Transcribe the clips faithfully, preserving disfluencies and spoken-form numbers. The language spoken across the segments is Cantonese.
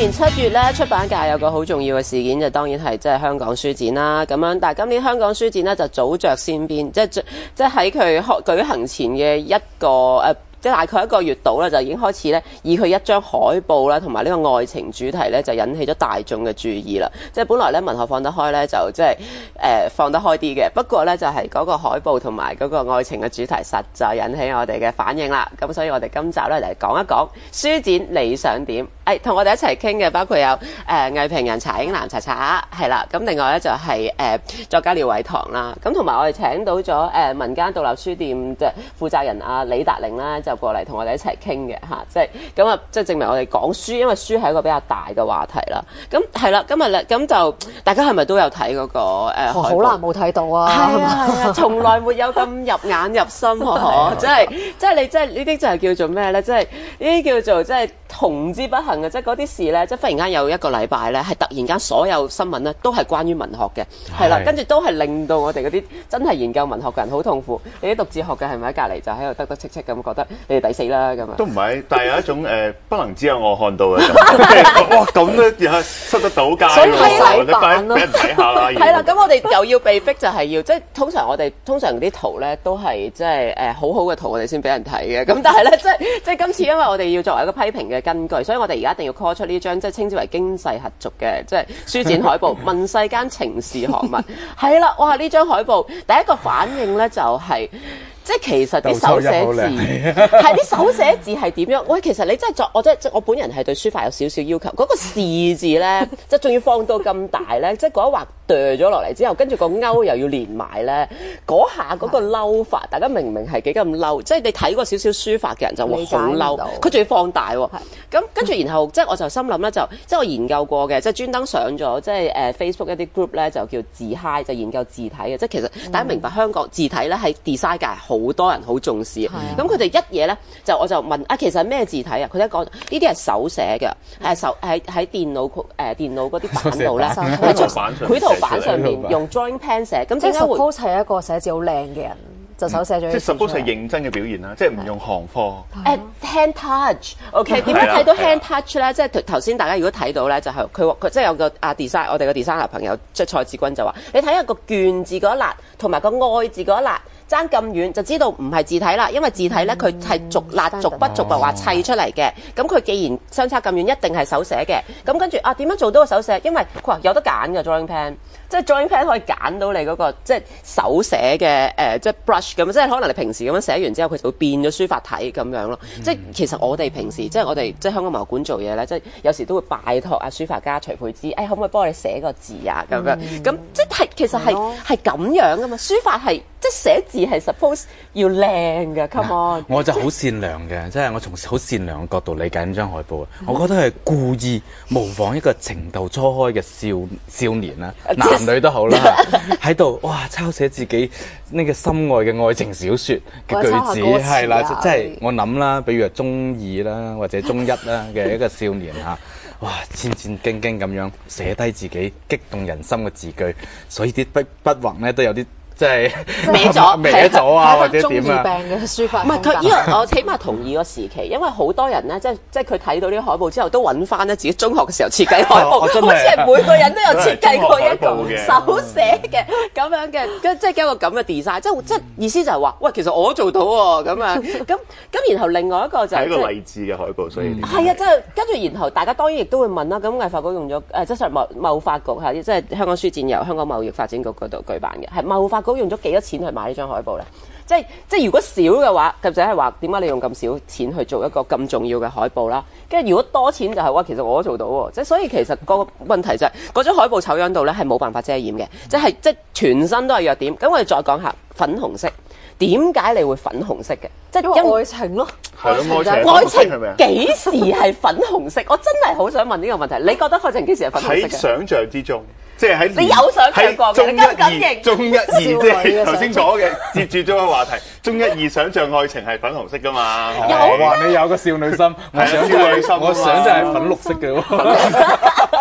年七月咧，出版界有個好重要嘅事件，就當然係即係香港書展啦。咁樣，但係今年香港書展咧就早着先邊，即係即係喺佢開舉行前嘅一個誒。呃即係大概一個月度咧，就已經開始咧，以佢一張海報啦，同埋呢個愛情主題咧，就引起咗大眾嘅注意啦。即係本來咧文學放得開咧，就即係誒放得開啲嘅。不過咧就係、是、嗰個海報同埋嗰個愛情嘅主題，實在引起我哋嘅反應啦。咁所以我哋今集咧嚟講一講書展你想點？誒、哎，同我哋一齊傾嘅包括有誒藝評人查英蘭查查係啦。咁另外咧就係、是、誒、呃、作家廖偉棠啦。咁同埋我哋請到咗誒、呃、民間獨立書店嘅負責人阿李達玲啦。就過嚟同我哋一齊傾嘅嚇，即係咁啊，即係證明我哋講書，因為書係一個比較大嘅話題啦。咁係啦，今日咧咁就大家係咪都有睇嗰、嗰個誒？好、呃、難冇睇到啊！ 係啊係啊，從來沒有咁入眼入心呵！即係即係你即係呢啲就係叫做咩咧？即係呢啲叫做即係同之不幸嘅，即係嗰啲事咧，即係忽然間有一個禮拜咧，係突然間所有新聞咧都係關於文學嘅，係啦，跟住都係令到我哋嗰啲真係研究文學嘅人好痛苦。你啲讀哲學嘅係咪喺隔離就喺度得得戚戚咁覺得？你哋抵死啦咁啊！ 都唔係，但係有一種誒、呃，不能只有我看到嘅。哇，咁都又塞得到街喎， 所以係洗版咯， 俾人睇下啦。 係啦，咁我哋又要被逼就係要，即係通常我哋通常啲圖咧都係即係誒好好嘅圖，我哋先俾人睇嘅。咁但係咧，即係即係今次因為我哋要作為一個批評嘅根據，所以我哋而家一定要 call 出呢張即係稱之為經世合俗嘅即係書展海報，問世間情是何物？係啦，哇！呢張海報第一個反應咧就係、是。即係其實啲手寫字係啲手寫字係點樣？喂，其實你真係作我真係我本人係對書法有少少要求。嗰、那個士字咧，即係仲要放到咁大咧，即係嗰一畫墮咗落嚟之後，跟住個勾又要連埋咧，嗰下嗰個嬲法，大家明明係幾咁嬲？即係你睇過少少書法嘅人就會好嬲。佢仲要放大喎。咁跟住然後即係我就心諗咧，就即係我研究過嘅，即係專登上咗即係誒 Facebook 一啲 group 咧，就叫字 high，就研究字體嘅。即係其實大家明白香港字體咧喺 design 界好。好多人好重視，咁佢哋一嘢咧就我就問啊，其實咩字體啊？佢一講呢啲係手寫嘅，係手喺喺電腦誒、呃、電腦嗰啲版度咧，喺繪圖板上面用 drawing pen 寫。咁點解會 suppose 係一個寫字好靚嘅人，就手寫咗、嗯。 即係 suppose 係認真嘅表現啦，即係唔用行貨。 誒 hand touch，OK？、Okay? 點樣睇到 hand touch 咧？即係頭先大家如果睇到咧，就係佢佢即係有個啊 design，我哋個 designer 朋友即係蔡志軍就話：你睇下個卷字嗰一欄，同埋個愛字嗰一欄。爭咁遠就知道唔係字體啦，因為字體咧佢係逐捺逐筆逐筆話砌出嚟嘅。咁佢既然相差咁遠，一定係手寫嘅。咁跟住啊，點樣做到個手寫？因為佢話有得揀嘅 drawing pen，即係 drawing pen 可以揀到你嗰、那個即係手寫嘅誒，即係 brush 咁，即係可能你平時咁樣寫完之後，佢就會變咗書法體咁樣咯。嗯、即係其實我哋平時即係我哋即係香港文學館做嘢咧，即係有時都會拜託啊書法家徐佩芝，誒、哎、可唔可以幫我哋寫個字啊咁樣？咁、嗯、即係其實係係咁樣噶嘛，書法係即係寫字。係 suppose 要靚嘅 come on。 我就好善良嘅，即係我從好善良嘅角度理解呢張海報啊。我覺得係故意模仿一個情竇初開嘅少少年啦，男女都好啦，喺度哇抄寫自己呢個心愛嘅愛情小説嘅句子係啦，即係我諗啦，比如話中二啦或者中一啦嘅一個少年嚇。哇！戰戰兢兢咁樣寫低自己激動人心嘅字句，所以啲筆筆畫咧都有啲。即係歪咗， 歪咗啊，或者點啊？ 中二病嘅書法。 唔係佢，因為我起碼同意個時期，因為好多人咧，即係即係佢睇到呢個海報之後，都揾翻咧自己中學嘅時候設計海報，好似係每個人都有設計過一個手寫嘅咁樣嘅，即係一個咁嘅 design，即係即係意思就係話，喂，其實我都做到喎，咁樣咁咁，然後另外一個就係、 係、一個勵志嘅海報，所以係啊，即係跟住然後大家當然亦都會問啦，咁藝發局用咗誒，即係貿貿發局嚇，即係香港書展由香港貿易發展局嗰度舉辦嘅，係貿發局用咗幾多錢去買呢張海報咧？即係即係如果少嘅話，就係話點解你用咁少錢去做一個咁重要嘅海報啦？跟住如果多錢就係、是、話其實我都做到喎，即係所以其實個問題就係、是、嗰張海報醜樣度咧係冇辦法遮掩嘅，即係即係全身都係弱點。咁我哋再講下粉紅色，點解你會粉紅色嘅？即係因為愛情咯， 係咯，愛情愛情幾時係粉紅色？我真係好想問呢個問題。你覺得愛情幾時係粉紅色嘅？ 喺想像之中。即係喺你有想象過嘅，你敢認？ 中一二即係頭先講嘅，接住咗個話題。中一二想像愛情係粉紅色噶嘛？ 有話你有個少女心，我想少女心，我想就係粉綠色嘅喎。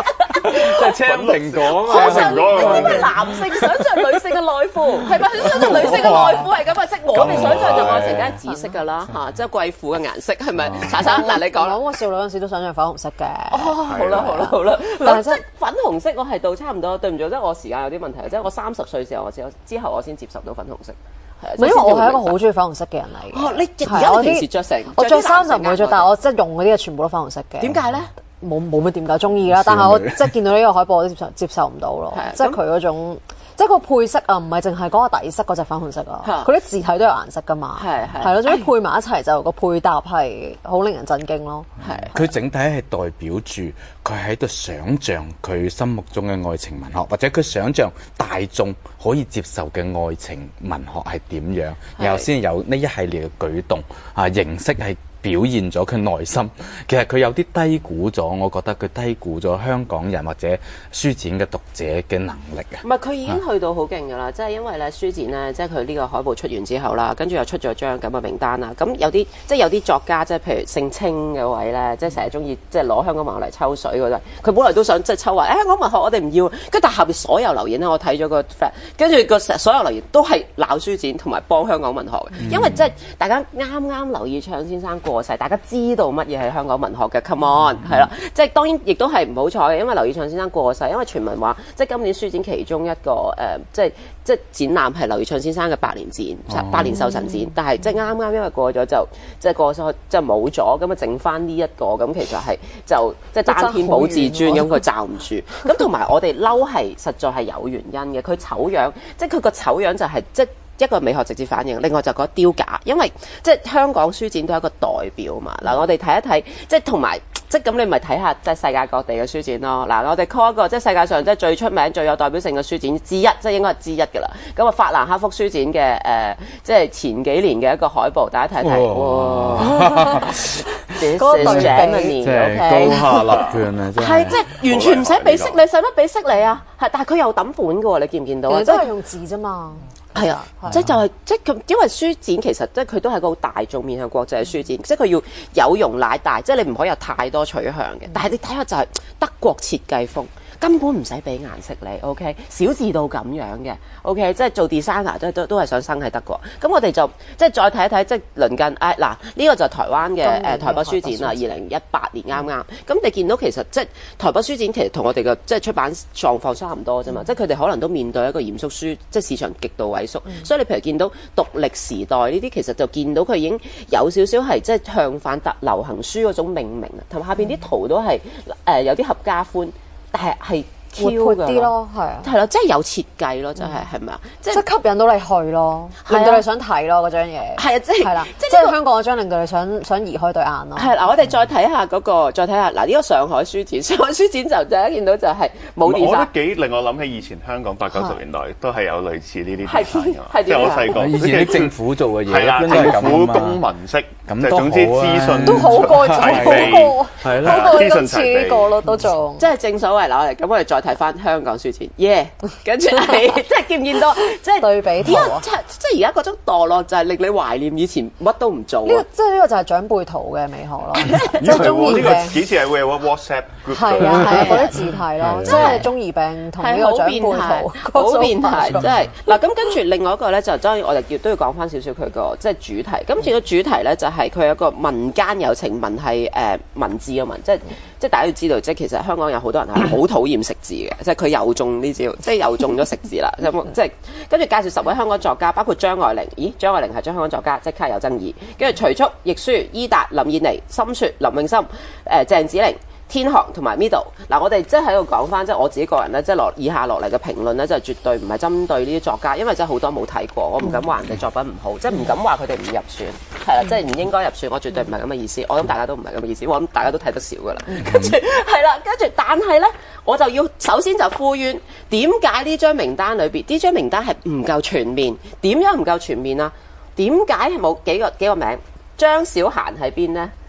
即係青蘋果好啊嘛。 想你點解男性想像女性嘅內褲係咪？想像女性嘅內褲係咁啊？即係我哋想像就愛情梗係紫色㗎啦嚇，即係貴婦嘅顏色係咪？查生嗱，你講啦。 我我少女嗰陣時都想象粉紅色嘅。 哦，好啦好啦好啦， 但係真嗱即係粉紅色，我係到差唔多，對唔住，即係我時間有啲問題，即係我三十歲時候我之後之後我先接受到粉紅色，係啊唔係因為我係一個好中意粉紅色嘅人嚟嘅。 哦，你而係啊我啲家你平時着成我着衫就唔會着，但係我我即係用嗰啲嘢全部都粉紅色嘅。 點解咧？ 冇冇乜點解中意啦，但係我即係見到呢個海報我都接受接受唔到咯係啊， 即係佢嗰種。即係個配色啊，唔係淨係嗰個底色嗰隻粉紅色啊， 嚇佢啲字體都有顏色噶嘛， 係係係咯，總之配埋一齊就個配搭係好令人震驚咯。 係佢整體係代表住佢喺度想像佢心目中嘅愛情文學，或者佢想像大眾可以接受嘅愛情文學係點樣，然後先有呢一系列嘅舉動啊，形式係表現咗佢內心。其實佢有啲低估咗，我覺得佢低估咗香港人或者書展嘅讀者嘅能力啊。 唔係佢已經去到好勁㗎啦，即係因為咧書展咧，即係佢呢個海報出完之後啦，跟住又出咗張咁嘅名單啦。咁有啲即係有啲作家，即係譬如姓清嘅位咧，即係成日中意即係攞香港文學嚟抽水嗰陣，佢本來都想即係抽話誒香港文學我哋唔要，跟住但係下邊所有留言咧，我睇咗個 fact，跟住個所有留言都係鬧書展同埋幫香港文學嘅， 嗯因為即係大家啱啱劉以鬯先生過世，大家知道乜嘢係香港文學嘅 come on 係啦，即係當然亦都係唔好彩嘅，因為劉以鬯先生過世，因為傳聞話即係今年書展其中一個誒、呃、即係即係展覽係劉以鬯先生嘅百年展、百年壽辰展，但係即係啱啱因為過咗就即係過咗即係冇咗，咁啊剩翻呢一個咁其實係就即係單天保至尊咁，佢罩唔住。咁同埋我哋嬲係實在係有原因嘅，佢醜樣即係佢個醜樣就係、是、即係。一個美學直接反應，另外就覺得丟架，因為即係香港書展都係一個代表嘛。嗱，我哋睇一睇，即係同埋即係咁，你咪睇下即係世界各地嘅書展咯。嗱，我哋 call 一個即係世界上即係最出名、最有代表性嘅書展之一，即係應該係之一㗎啦。咁啊，法蘭克福書展嘅誒、呃，即係前幾年嘅一個海報，大家睇一睇。哇！ 嗰個對比即係高下立判啊！真係係即係完全唔使俾色你，使乜俾色你啊？係，但係佢又抌款㗎喎，你見唔見到啊？ 其實都係用字啫嘛。 係啊，即係就係即係佢，因為書展其實即係佢都係個好大眾面向國際嘅書展，即係佢要有容乃大，即係你唔可以有太多取向嘅。但係你睇下就係德國設計風。根本唔使俾顏色你 ，OK？小字到咁樣嘅 ，OK？即係做 designer 都都都係想生喺德國。咁我哋就即係再睇一睇，即係鄰近誒嗱，呢個就係台灣嘅誒、呃、台北書展啦，二零一八年啱啱。咁你見到其實即係台北書展其實同我哋嘅即係出版狀況差唔多啫嘛，即係佢哋可能都面對一個嚴肅書，即係市場極度萎縮。嗯、所以你譬如見到獨立時代呢啲，其實就見到佢已經有少少係即係向反特流行書嗰種命名啊，同埋下邊啲圖都係誒、呃、有啲合家歡。但係係活潑啲咯，係啊， 係啦，即係有設計咯，真係係咪啊？即係吸引到你去咯，令到你想睇咯嗰張嘢。係啊，即係係啦，即係香港嗰張令到你想想移開對眼咯。係嗱，我哋再睇下嗰個，再睇下嗱呢個上海書展，上海書展就大家見到就係冇電我覺得幾令我諗起以前香港八九十年代都係有類似呢啲係嘅，即係我細個以前啲政府做嘅嘢， 係啦，政府公民式， 咁總之資訊都好過，好過， 係啦， 好過今次呢個咯，都仲即係正所謂嗱，我哋咁我哋再睇翻香港書展，耶！跟住你即係見唔見到，即係對比圖啊！ 即係而家嗰種墮落就係令你懷念以前乜都唔做啊！ 呢個即係呢個就係長輩圖嘅美學咯，即係中二呢個病。 幾似係會有個 WhatsApp group 係啊係啊，嗰啲字體咯，即係中二病同呢個長輩圖， 好變態，真係嗱。咁跟住另外一個咧，就當然我哋要都要講翻少少佢個即係主題。今次個主題咧就係佢有一個民間有情，文係誒文字嘅文，即係即係大家要知道，即係其實香港有好多人係好討厭食字嘅，即係佢又中呢招，即係又中咗食字啦。即係跟住介紹十位香港作家，包括張愛玲。咦，張愛玲係張香港作家，即刻有爭議。跟住徐速、亦舒、伊達、林燕妮、深雪、林詠琛、誒、呃、鄭梓靈、天航同埋 Middle。嗱，我哋即係喺度講翻，即係我自己個人咧，即係落以下落嚟嘅評論咧，就絕對唔係針對呢啲作家，因為真係好多冇睇過，我唔敢話人哋作品唔好，即係唔敢話佢哋唔入選，係啦，即係唔應該入選，我絕對唔係咁嘅意思。我諗大家都唔係咁嘅意思，我諗大家都睇得少噶啦。跟住係啦，跟住但係咧，我就要首先就呼籲，點解呢張名單裏邊呢張名單係唔夠全面？點樣唔夠全面啊？點解冇幾個幾個名？張小嫻喺邊呢？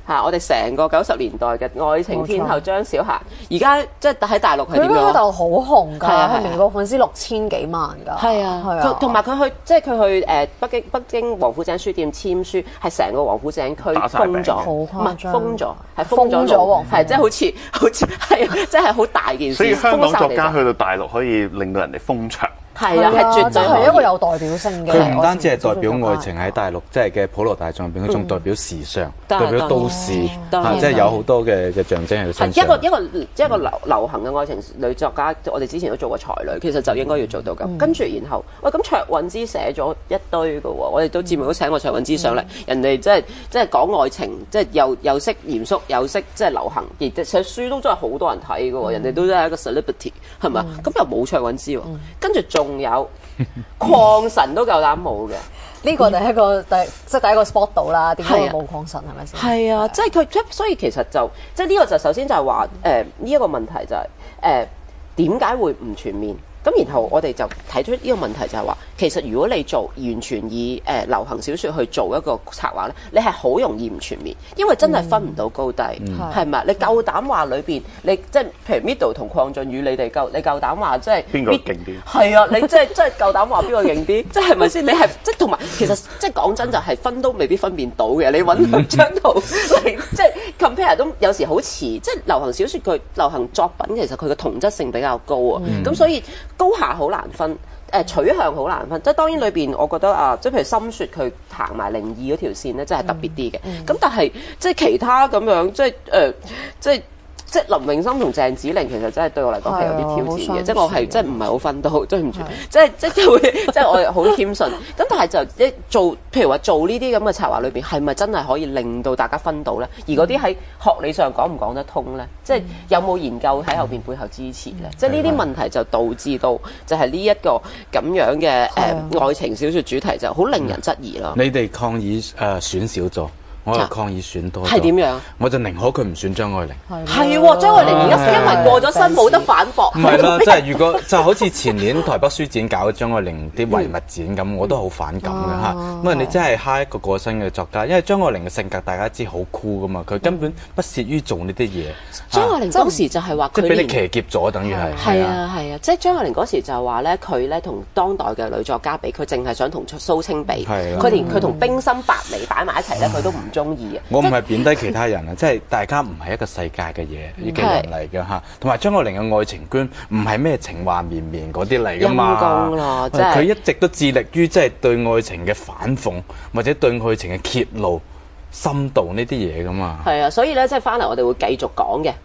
嚇，我哋成個九十年代嘅愛情天后張小嫻，而家即係喺大陸係點樣？ 佢喺度好紅㗎， 係啊係啊佢微博粉絲六千幾萬㗎。 係啊， 係啊， 佢同埋佢去即係佢去誒北京北京王府井書店簽書，係成個王府井區封咗， 好唔係誇張， 封咗，係封咗咗王府井， 係即係好似好似係啊，即係好大件事。 所以香港作家去到大陸可以令到人哋瘋場。 係啊，係絕對係一個有代表性嘅。 佢唔單止係代表愛情喺大陸，即係嘅普羅大眾入邊，佢仲代表時尚，代表都市，即係有好多嘅嘅象徵喺佢身上。 一個一個一個流流行嘅愛情女作家，我哋之前都做過才女，其實就應該要做到咁。跟住然後，喂咁卓韻芝寫咗一堆嘅喎，我哋都節目都請過卓韻芝上嚟，人哋即係即係講愛情，即係又又識嚴肅，又識即係流行，而寫書都真係好多人睇嘅喎，人哋都真係一個 celebrity 係咪？咁又冇卓韻芝喎，跟住仲。仲有鄺神都夠膽冇嘅， 呢個第一個第即係第一個 spot 到啦。點解會冇鄺神係咪先？ 係啊，即係佢，所以其實就即係呢個就首先就係話誒呢一個問題就係誒點解會唔全面？咁然後我哋就提出呢個問題就係話，其實如果你做完全以誒、呃、流行小説去做一個策劃咧，你係好容易唔全面，因為真係分唔到高低，係咪、嗯？你夠膽話裏邊，你即係譬如 Middle 同鄺俊宇，你哋夠你夠膽話即係邊個勁啲？係啊，你即係即係夠膽話邊個勁啲？即係咪先？你係即係同埋其實即係講真就係分都未必分辨到嘅。你揾兩張圖嚟即係 compare 都有時好似即係流行小説佢流行作品其實佢嘅同質性比較高啊，咁、嗯、所以。高下好難分，誒、呃、取向好難分，即係當然裏邊我覺得啊，即係譬如深雪佢行埋靈異嗰條線咧，真係特別啲嘅。咁、嗯嗯、但係即係其他咁樣，即係誒、呃，即係。即係林詠琛同鄭子玲其實真係對我嚟講係有啲挑戰嘅，即係我係真係唔係好分到，對唔住，即係即係會即係我好謙遜。咁但係就一做，譬如話做呢啲咁嘅策劃裏邊，係咪真係可以令到大家分到咧？而嗰啲喺學理上講唔講得通咧？即係有冇研究喺後邊背後支持咧？即係呢啲問題就導致到就係呢一個咁樣嘅誒愛情小説主題就好令人質疑咯。 你哋抗議誒選少咗。我係抗議選多咗， 係點樣？ 我就寧可佢唔選張愛玲。 係喎，張愛玲而家因為過咗身冇得反駁。 唔係啦，即係如果就好似前年台北書展搞張愛玲啲遺物展咁，我都好反感嘅嚇。咁啊，你真係蝦一個過身嘅作家，因為張愛玲嘅性格大家知好酷噶嘛，佢根本不屑於做呢啲嘢。 張愛玲嗰時就係話佢即係俾你騎劫咗，等於係。 係啊係啊，即係張愛玲嗰時就係話咧，佢咧同當代嘅女作家比，佢淨係想同蘇青比，佢連佢同冰心白眉擺埋一齊咧，佢都唔中意嘅。 我唔係貶低其他人啊，即係大家唔係一個世界嘅嘢嘅人嚟嘅嚇，同埋張愛玲嘅愛情觀唔係咩情話綿綿嗰啲嚟噶嘛，佢一直都致力於即係對愛情嘅反諷或者對愛情嘅揭露深度呢啲嘢噶嘛。 係啊，所以咧即係翻嚟我哋會繼續講嘅。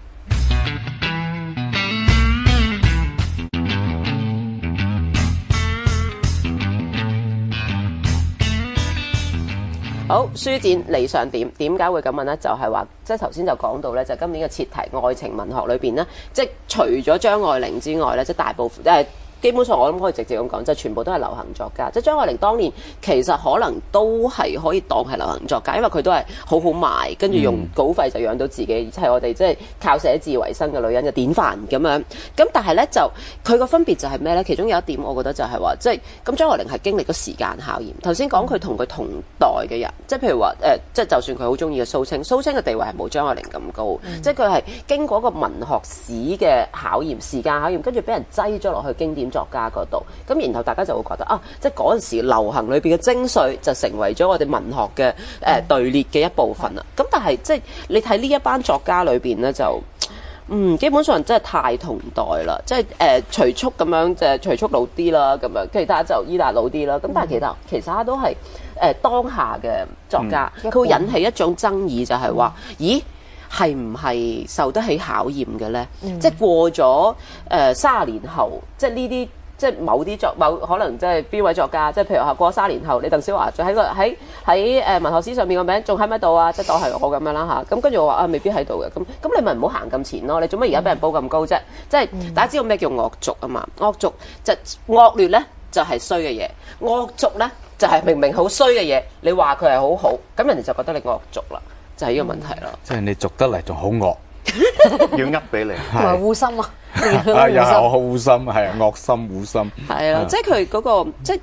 好，書展理想點？點解會咁問呢？就係話，即係頭先就講到咧，就今年嘅設題愛情文學裏邊呢，即係除咗張愛玲之外咧，即係大部分誒。呃基本上我諗可以直接咁講，就係、全部都係流行作家。即係張愛玲當年其實可能都係可以當係流行作家，因為佢都係好好賣，跟住用稿費就養到自己，係、嗯、我哋即係靠寫字為生嘅女人嘅典範咁樣。咁但係咧就佢個分別就係咩咧？其中有一點我覺得就係話，即係咁張愛玲係經歷咗時間考驗。頭先講佢同佢同代嘅人，即係譬如話誒，即係就算佢好中意嘅蘇青，蘇青嘅地位係冇張愛玲咁高，嗯、即係佢係經過一個文學史嘅考驗、時間考驗，跟住俾人擠咗落去經典作家嗰度，咁然後大家就會覺得啊，即係嗰陣時流行裏邊嘅精髓就成為咗我哋文學嘅誒、呃、隊列嘅一部分啦。咁但係即係你睇呢一班作家裏邊咧，就嗯基本上真係太同代啦，即係誒徐速咁樣就係徐速老啲啦，咁樣其他就伊達老啲啦。咁但係其他其他都係誒、呃、當下嘅作家，佢、嗯、會引起一種爭議，就係話咦？係唔係受得起考驗嘅咧？嗯、即係過咗誒三十年後，即係呢啲即係某啲作某可能即係邊位作家，即係譬如話過咗三十年後，你鄧小華仲喺個喺喺誒文學史上面個名仲喺咪度啊？即係當係我咁樣啦嚇。咁跟住我話啊，未必喺度嘅。咁咁你咪唔好行咁前咯。你做乜而家俾人煲咁高啫？嗯、即係大家知道咩叫惡俗啊嘛？惡俗就惡劣咧，就係衰嘅嘢；惡俗咧，就係明明好衰嘅嘢，你話佢係好好，咁人哋就覺得你惡俗啦。就係呢個問題咯， 即係你俗得嚟仲好惡， 要呃俾你， 同埋護心啊， 啊又係我好護心，係啊惡心護心， 係啊，即係佢嗰個即係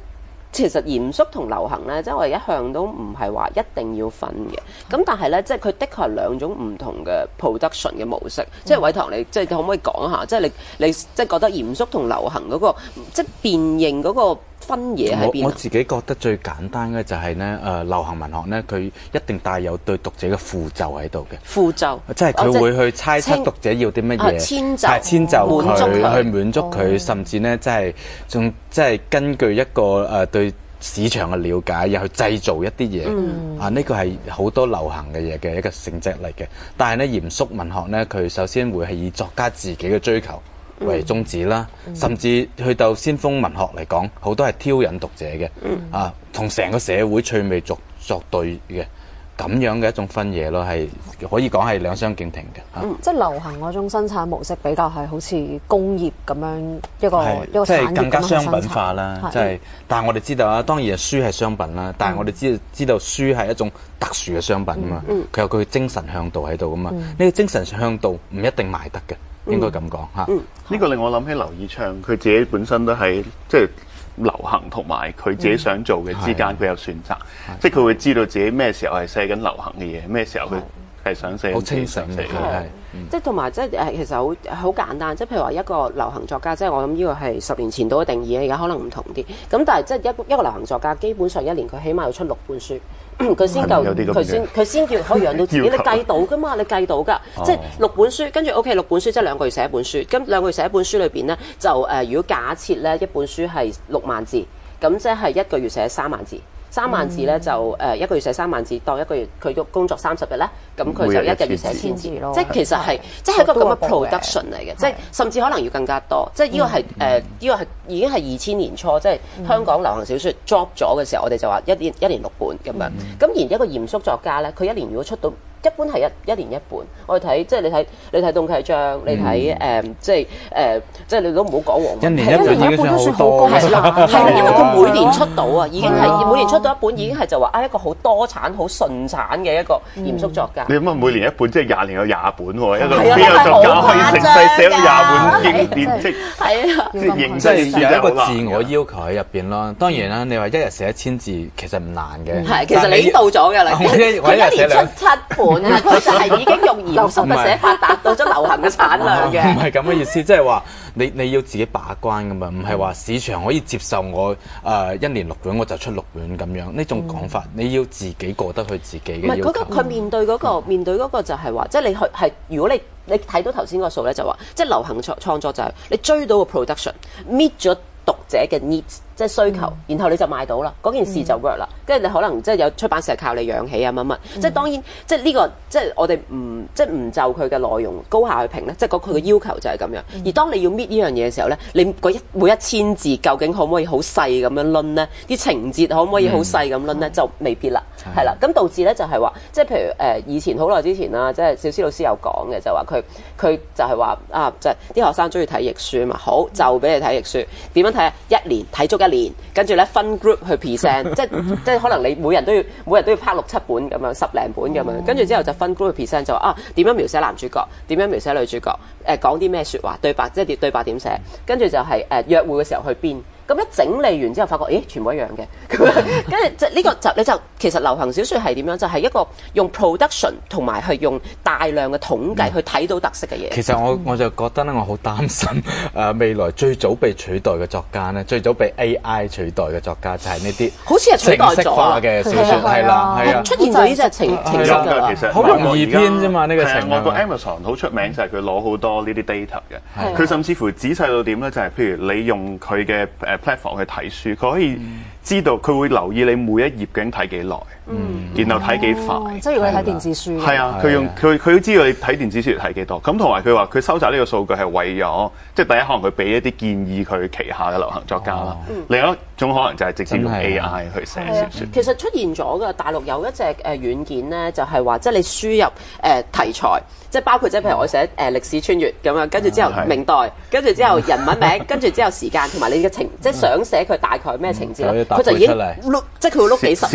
其實嚴肅同流行咧，即係我哋一向都唔係話一定要分嘅。咁但係咧，即係佢的確係兩種唔同嘅 production 嘅模式。即係偉棠，你即係可唔可以講下？即係你你即係覺得嚴肅同流行嗰個即係辨認嗰個分野喺邊？ 我我自己覺得最簡單嘅就係咧，誒流行文學咧，佢一定帶有對讀者嘅附奏喺度嘅。 附奏， 即係佢會去猜測讀者要啲乜嘢， 遷就遷就佢，去滿足佢， 哦、 甚至咧即係仲即係根據一個誒對市場嘅了解，又去製造一啲嘢。嗯、啊，呢個係好多流行嘅嘢嘅一個性質嚟嘅。但係咧嚴肅文學咧，佢首先會係以作家自己嘅追求為宗旨啦，嗯、甚至去到先鋒文學嚟講，好多係挑引讀者嘅。嗯、啊，同成個社會趣味作作對嘅。咁樣嘅一種分野咯，係可以講係兩相徑庭嘅。 嗯，即係流行嗰種生產模式比較係好似工業咁樣一個係一個即係產業咁樣更加商生產品化啦。即係，但係我哋知道啊，當然書係商品啦，但係我哋知知道書係一種特殊嘅商品啊嘛。 嗯， 佢有佢精神向度喺度啊嘛。呢、嗯、個精神向度唔一定賣得嘅，應該咁講嚇。 嗯， 呢個令我諗起劉以鬯，佢自己本身都係即係流行同埋佢自己想做嘅之間，佢、嗯、有選擇，即係佢會知道自己咩時候係寫緊流行嘅嘢，咩時候佢係想寫好清醒嘅，係即係同埋即係誒，其實好好簡單，即係譬如話一個流行作家，即係我諗呢個係十年前到嘅定義，而家可能唔同啲。咁但係即係一一個流行作家，基本上一年佢起碼要出六本書。佢先夠，佢先佢先叫可以養到自己。你計到噶嘛？你計到㗎，哦、即係六本書，跟住 O K 六本書，即係兩個月寫一本書。咁兩個月寫一本書裏邊咧，就誒、呃，如果假設咧一本書係六萬字，咁即係一個月寫三萬字。三萬字咧就誒、呃、一個月寫三萬字，當一個月佢嘅工作三十日咧，咁佢就一個月寫千字咯。即係其實係即係一個咁嘅 production 嚟嘅，即係甚至可能要更加多。即係呢個係誒呢個係已經係二千年初，即係香港流行小説 drop 咗嘅時候，我哋就話一年一年六本咁樣。咁而一個嚴肅作家咧，佢一年如果出到一般係一一年一本，我哋睇即係你睇你睇董啟章，你睇誒即係誒即係你都唔好講黃。 一年一本已經算好多係啦，係啦，因為佢每年出到啊，已經係每年出到一本，已經係就話啊一個好多產、好順產嘅一個嚴肅作家。 你諗下每年一本，即係廿年有廿本喎，一個邊個作家可以成世寫到廿本經典？即係啊， 即係認真真有一個自我要求喺入邊咯。當然啦，你話一日寫一千字其實唔難嘅。 係，其實你已經到咗㗎啦。佢一年出七本。佢就係已經用嚴肅嘅寫法達到咗流行嘅產量嘅。 唔係咁嘅意思，即係話你你要自己把關噶嘛，唔係話市場可以接受我誒、呃、一年六本我就出六本咁樣呢種講法，嗯、你要自己過得去自己嘅要求。 唔係嗰個佢面對嗰、嗰個、嗯、面對嗰個就係話，即係你去係如果你你睇到頭先個數咧，就話即係流行創創作就係你追到個 production meet 咗讀者嘅 needs。即係需求，然後你就賣到啦，嗰件事就 work 啦。跟住你可能即係有出版社靠你養起啊乜乜。即係當然，即係呢個即係我哋唔即係唔就佢嘅內容高下去評咧。即係嗰佢嘅要求就係咁樣。而當你要 meet 呢樣嘢嘅時候咧，你嗰一每一千字究竟可唔可以好細咁樣論咧？啲情節可唔可以好細咁論咧？就未必啦。係啦，咁導致咧就係話，即係譬如誒以前好耐之前啦，即係小思老師有講嘅，就話佢佢就係話啊，就係啲學生中意睇譯書啊嘛。好，就俾你睇譯書。點樣睇啊？一年睇足一年，跟住咧分 group 去 present，即係即係可能你每人都要每人都要拍六七本咁樣，十零本咁樣，跟住之後就分 group 去 present，就話啊點樣描寫男主角，點樣描寫女主角，誒講啲咩説話，對白即係對白點寫，跟住就係、是、誒、呃、約會嘅時候去編。咁一整理完之後，發覺咦，全部一樣嘅。跟住即係呢個就你就其實流行小説係點樣？就係、是、一個用 production 同埋係用大量嘅統計去睇到特色嘅嘢。 其實我我就覺得咧，我好擔心誒、呃、未來最早被取代嘅作家咧，最早被 A I 取代嘅作家就係呢啲好似係取代咗化嘅小説，係啦，係啊， 出現咗呢隻情情緒㗎， 其實好容易編啫嘛呢個情。 外國 Amazon 好出名就係佢攞好多呢啲 data 嘅，佢甚至乎仔細到點咧，就係譬如你用佢嘅誒 platform 去睇書，佢可以知道佢會留意你每一頁究竟睇幾耐，嗯、然後睇幾快。 哦、即係如果你睇電子書， 係啊，佢用佢佢都知道你睇電子書睇幾多。咁同埋佢話佢收集呢個數據係為咗，即係第一可能佢俾一啲建議佢旗下嘅流行作家啦。哦、另一種可能就係直接用 A I 去寫小説。 其實出現咗嘅大陸有一隻誒軟件咧，就係話即係你輸入誒、呃、題材。即係包括即係譬如我寫誒歷史穿越咁樣，跟住之後明代，跟住之後人物名，跟住之後時間同埋你嘅情，即係想寫佢大概咩情節啦，佢就已經碌，即係佢會碌幾十萬出嚟。小説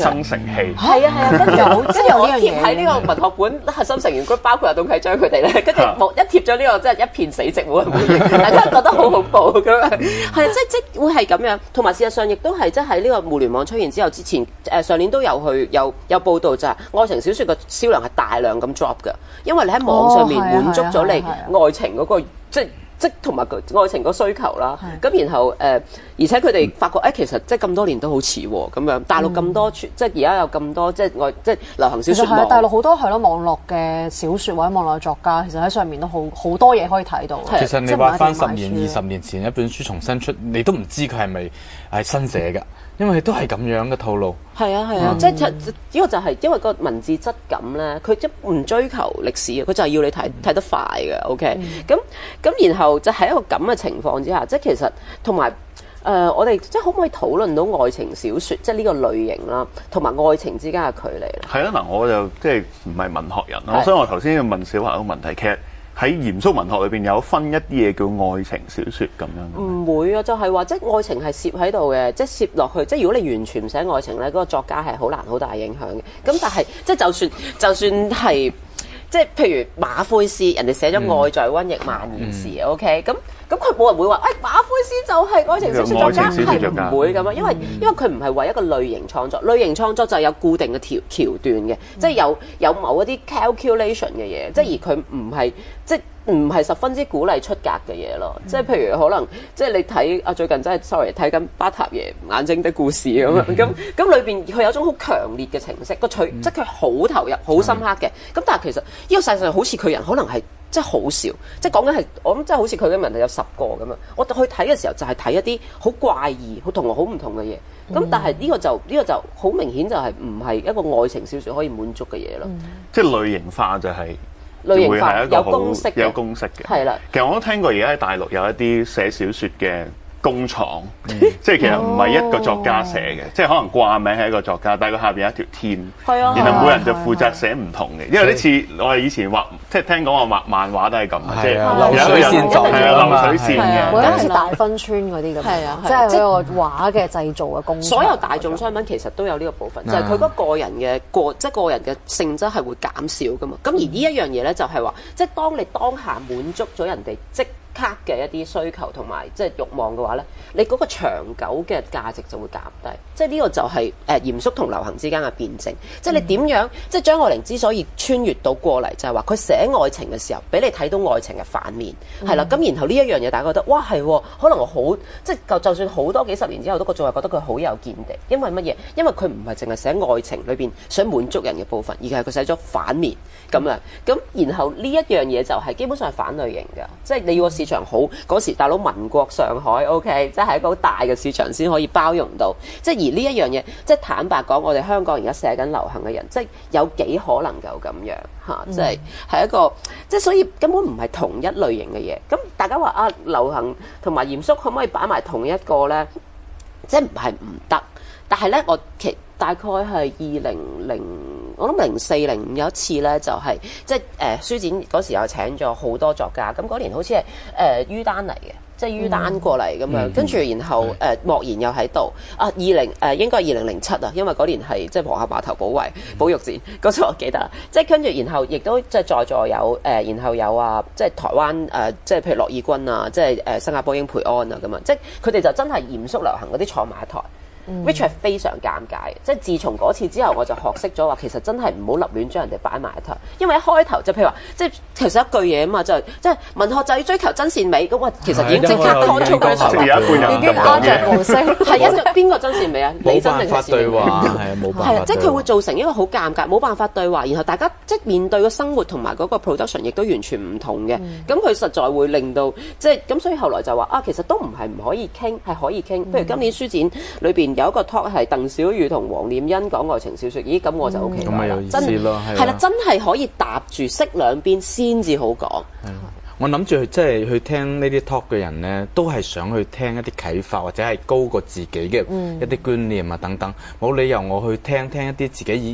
生成器。 係啊係啊，跟住有跟住我貼喺呢個文學館核心成員 group，包括阿董啟章佢哋咧，跟住冇一貼咗呢個，即係一片死寂冇人回應，大家覺得好恐怖咁樣。係啊，即即會係咁樣，同埋事實上亦都係即喺呢個互聯網出現之後，之前誒上年都有去有有報道就係愛情小説嘅銷量係大量咁 drop 㗎，因為你喺網上面滿足咗你愛情嗰個即。即同埋個愛情個需求啦，咁然後誒、呃，而且佢哋發覺誒、欸，其實即係咁多年都好似喎咁樣，大陸咁多、嗯、即係而家有咁多即係愛即係流行小説網， 大陸好多係咯網絡嘅小説或者網絡作家，其實喺上面都好好多嘢可以睇到。 其實你話翻十年、二十年前一本書重新出，你都唔知佢係咪係新寫㗎。因為都係咁樣嘅套路。 係啊係啊，嗯、即係呢個就係因為個文字質感咧，佢即唔追求歷史啊，佢就係要你睇睇得快嘅。OK，咁咁、嗯、然後就喺一個咁嘅情況之下，即係其實同埋誒我哋即係可唔可以討論到愛情小説即係呢個類型啦，同埋愛情之間嘅距離咧？係啊，嗱，我就即係唔係文學人啦，所以我頭先要問小樺一個問題，其實。喺嚴肅文學裏邊有分一啲嘢叫愛情小説咁樣。 唔會啊，就係、是、話即係愛情係攝喺度嘅，即係攝落去。即係如果你完全唔寫愛情咧，嗰、那個作家係好難好大影響嘅。咁但係即係就算就算係即係譬如馬奎斯，人哋寫咗《愛在瘟疫蔓延時》嗯、OK 咁。咁佢冇人會話，誒、哎、馬奎斯就係愛情小説作家，係唔會咁樣，因為、嗯、因為佢唔係為一個類型創作，類型創作就有固定嘅條橋段嘅，嗯、即係有有某一啲 calculation 嘅嘢，即係、嗯、而佢唔係即係唔係十分之鼓勵出格嘅嘢咯，即係、嗯、譬如可能即係你睇啊最近真係 sorry 睇緊巴塔耶眼睛的故事咁樣，咁咁裏邊佢有種好強烈嘅情緒，個取、嗯、即係佢好投入、好深刻嘅，咁、嗯、但係其實呢個世界上好似佢人可能係。即係好少，即係講緊係我諗，即係好似佢嘅問題有十個咁樣。我去睇嘅時候就係睇一啲好怪異、好同我好唔同嘅嘢。咁、嗯、但係呢個就呢、呢個就好明顯就係唔係一個愛情小説可以滿足嘅嘢咯。嗯、 即係類型化就係、係、 類型化有公式嘅， 有公式嘅。 係啦， 其實我都聽過而家喺大陸有一啲寫小説嘅工廠，嗯、即係其實唔係一個作家寫嘅，哦、即係可能掛名係一個作家，但係佢下邊有一條天，啊、然後每人就負責寫唔同嘅。因為呢次我哋以前畫，即係聽講話畫漫畫都係咁，即係流水線作係啊，流水線嘅， 每一次大芬村嗰啲咁，係啊，即係嗰個畫嘅製造嘅工。 所有大眾商品其實都有呢個部分，就係佢嗰個人嘅個，即係個人嘅性質係會減少噶嘛。咁而呢一樣嘢咧，就係話，即係當你當下滿足咗人哋即刻嘅一啲需求同埋即係慾望嘅話咧，你嗰個長久嘅價值就會減低。即係呢個就係誒嚴肅同流行之間嘅辯證。即係你點樣？即係張愛玲之所以穿越到過嚟，就係話佢寫愛情嘅時候，俾你睇到愛情嘅反面，係啦、嗯。咁然後呢一樣嘢，大家覺得哇係，可能我好即係就就算好多幾十年之後，都仲係覺得佢好有見地。因為乜嘢？因為佢唔係淨係寫愛情裏邊想滿足人嘅部分，而係佢寫咗反面咁樣。咁然後呢一樣嘢就係基本上係反類型嘅，即係你要個市場好嗰時，大佬民國上海 OK，即係一個好大嘅市場先可以包容到。即係而呢一樣嘢，即係坦白講，我哋香港而家寫緊流行嘅人，即係有幾可能夠咁樣嚇？即係係一個即係所以根本唔係同一類型嘅嘢。咁大家話啊，流行同埋嚴肅可唔可以擺埋同一個咧？即係唔係唔得？但係咧，我其大概係二零零，我諗零四零五有一次咧，就係、是、即係誒、呃、書展嗰時候請咗好多作家，咁嗰年好似係誒于丹嚟嘅，即係于丹過嚟咁樣，嗯、跟住然後誒、呃、莫言又喺度啊，二零誒應該係二零零七啊，因為嗰年係即係皇后碼頭保衛保育展嗰次我記得啦，即係跟住然後亦都即係在座有誒、呃，然後有啊，即係台灣誒、呃，即係譬如駱以軍啊，即係誒、呃、新加坡英培安啊咁啊，即係佢哋就真係嚴肅流行嗰啲坐埋一台。which 係非常尷尬嘅，即係自從嗰次之後，我就學識咗話，其實真係唔好立亂將人哋擺埋一台，因為一開頭就譬如話，即係其實一句嘢啊嘛，就係即係文學就要追求真善美，咁哇，其實已經即刻 control 佢嘅，已經鴉雀無聲，係一邊個真善美啊？你真定係善美？冇辦法對話，係啊，冇辦法。係啊，即係佢會造成一個好尷尬，冇辦法對話，然後大家即係面對嘅生活同埋嗰個 production 亦都完全唔同嘅，咁佢、嗯、實在會令到即係咁，所以後來就話啊，其實都唔係唔可以傾，係可以傾。譬如今年書展裏邊有一個 talk 係鄧小宇同黃念欣講愛情小説，咦咁我就 OK 啦， 嗯、真係係啦，真係可以搭住識兩邊先至好講。 我諗住即係去聽呢啲 talk 嘅人咧，都係想去聽一啲啟發或者係高過自己嘅一啲觀念啊等等，冇、嗯、理由我去聽聽一啲自己以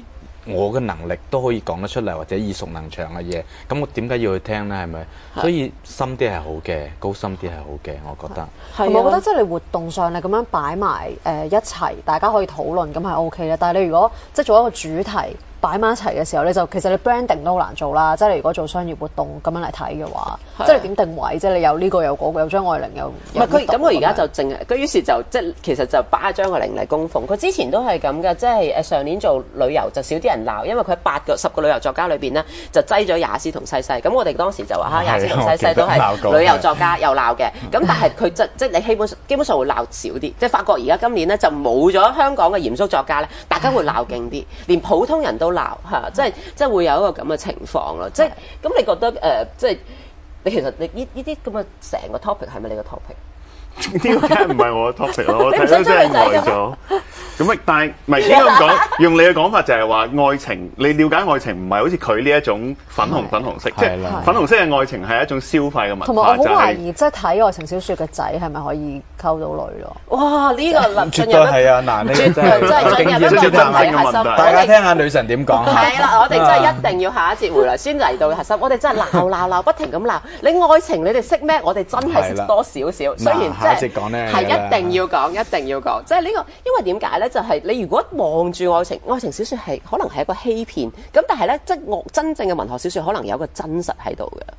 我嘅能力都可以講得出嚟，或者耳熟能詳嘅嘢，咁我點解要去聽咧？係咪？所以深啲係好嘅，高深啲係好嘅，我覺得。 係我覺得即係你活動上你咁樣擺埋誒一齊，大家可以討論咁係 O K 嘅。但係你如果即係做一個主題擺埋一齊嘅時候，你就其實你 branding 都好難做啦。即係你如果做商業活動咁樣嚟睇嘅話，即係你點定位？即係你有呢個有嗰個，有張愛玲有。 唔係佢咁，佢而家就淨係，佢於是就即係其實就擺張愛玲嚟供奉。佢之前都係咁嘅，即係誒上年做旅遊就少啲人鬧，因為佢八個十個旅遊作家裏邊呢，就擠咗雅斯同西西。咁我哋當時就話嚇雅斯同西西都係旅遊作家，又鬧嘅。咁但係佢即即你基本基本上會鬧少啲，即係發覺而家今年呢，就冇咗香港嘅嚴肅作家咧，大家會鬧勁啲，連普通人都鬧嚇，即係即係會有一個咁嘅情況咯。即係咁，你覺得誒、呃、即係你其實你呢呢啲咁嘅成個 topic 係咪你個 topic？ 呢個梗係唔係我嘅 topic 咯，我睇到真係呆咗。咁啊，但係唔係應該咁講？用你嘅講法就係話愛情，你了解愛情唔係好似佢呢一種粉紅粉紅色，即係粉紅色嘅愛情係一種消費嘅文化。 同埋我好懷疑，即係睇愛情小説嘅仔係咪可以溝到女咯？ 哇！呢個絕對係啊！嗱，呢個真係真係進入一個問題核心。 大家聽下女神點講。 係啦，我哋真係一定要下一節回來先嚟到核心。我哋真係鬧鬧鬧，不停咁鬧。你愛情你哋識咩？我哋真係識多少少。雖然即係係一定要講，一定要講。即係呢個，因為點解咧？就係你如果望住愛情，愛情小説係可能係一個欺騙。咁但係咧，即係我真正嘅文學小説可能有一個真實喺度嘅。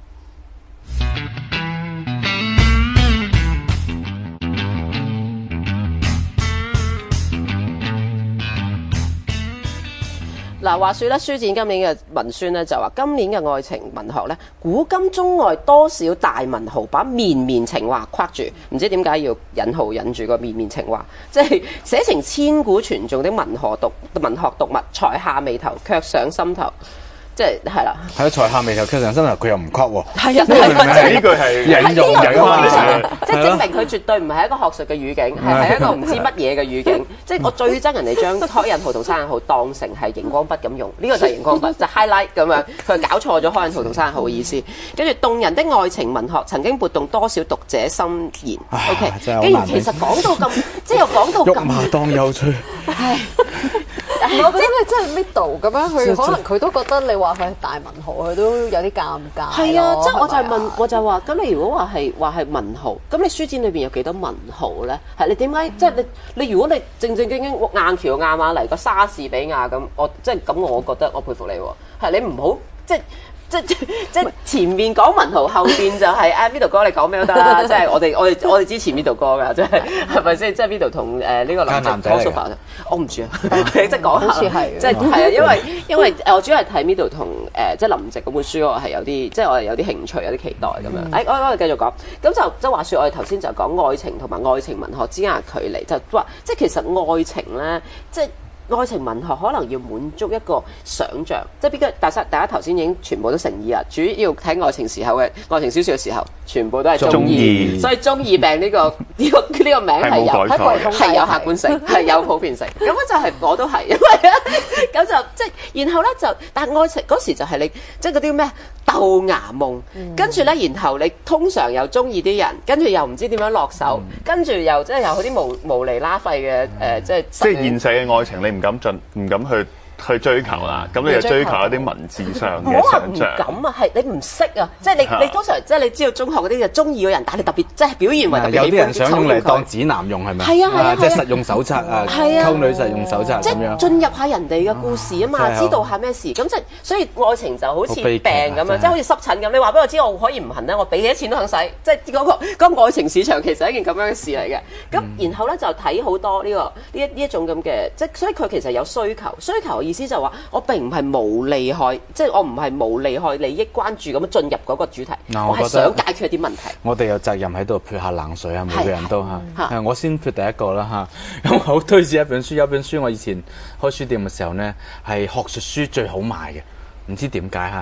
嗱，話說咧，書展今年嘅文宣咧就話，今年嘅愛情文學咧，古今中外多少大文豪把綿綿情話框住，唔知點解要引號引住個綿綿情話，即係寫成千古傳頌的文學讀文學讀物，才下眉頭，卻上心頭。即係係啦， 喺才下眉頭，卻上心頭，佢又唔曲喎。 係啊， 呢句係引用引用， 即係證明佢絕對唔係一個學術嘅語境，係係一個唔知乜嘢嘅語境。即係我最憎人哋將開引號同刪引號當成係熒光筆咁用，呢個就係熒光筆，就 highlight 咁樣。佢搞錯咗開引號同刪引號嘅意思。跟住動人的愛情文學曾經撥動多少讀者心弦。OK，既然其實講到咁，即係又講到咁， 玉麻當有趣。 係。我覺得你真係 middle 咁樣，佢可能佢都覺得你話佢係大文豪，佢都有啲尷尬。 係啊，即係我就係問，我就話咁你如果話係話係文豪，咁你書展裏邊有幾多文豪咧？係你點解即係你你如果你正正經經硬橋硬馬嚟個莎士比亞咁，我即係咁，我覺得我佩服你喎。係你唔好即係。即即前面講文豪，後邊就係啊 Vito 哥你講咩都得啦，即係我哋我哋我哋支持 Vito 哥㗎，即係係咪先？即係 Vito 同誒呢個林夕講 sofa，我唔知啊，即係講下， 好似係， 即係係啊，因為因為誒我主要係睇 Vito 同誒即係林夕嗰本書，我係有啲即係我係有啲興趣，有啲期待咁樣。誒、嗯、我我哋繼續講，咁就即係話説我哋頭先就講愛情同埋愛情文學之間嘅距離，就話即係其實愛情咧，即係。愛情文學可能要滿足一個想像，即係邊個？大家大家頭先已經全部都誠意啦。主要睇愛情時候嘅愛情小説嘅時候，全部都係中意，所以中二病呢、呢個呢、呢個呢、呢個名係有係有客觀性，係有普遍性。咁就係我都係，因為咁就即係然後咧就，但係愛情嗰時就係你即係嗰啲咩豆芽夢，嗯、跟住咧然後你通常又中意啲人，跟住又唔知點樣落手，嗯、跟住又即係有啲無無厘啦廢嘅誒，即係即係現實嘅愛情你唔敢進，唔敢去去追求啦。咁你就追求一啲文字上嘅想像。 唔敢啊，係你唔識啊，即係你你通常即係你知道中學嗰啲就中意嘅人，但係你特別即係表現為特別喜歡。 有啲人想用嚟當指南用係咪？ 係啊係啊， 即係實用手冊啊，溝女實用手冊咁樣。 即係進入下人哋嘅故事啊嘛，知道下咩事。咁即係所以愛情就好似病咁樣，即係好似濕疹咁。你話俾我知，我可以唔痕咧，我俾幾多錢都肯使。即係嗰個嗰個愛情市場其實係一件咁樣嘅事嚟嘅。咁然後咧就睇好多呢個呢一呢一種咁嘅，即係所以佢其實有需求。需求嘅意思就係話我並唔係無利害，即係我唔係無利害利益關注咁樣進入嗰個主題， 我， 我係想解決啲問題。 我哋有責任喺度潑下冷水啊！每個人都嚇，係我先潑第一個啦嚇。咁我好推薦一本書，有一本書我以前開書店嘅時候呢，係學術書最好賣嘅，唔知點解嚇。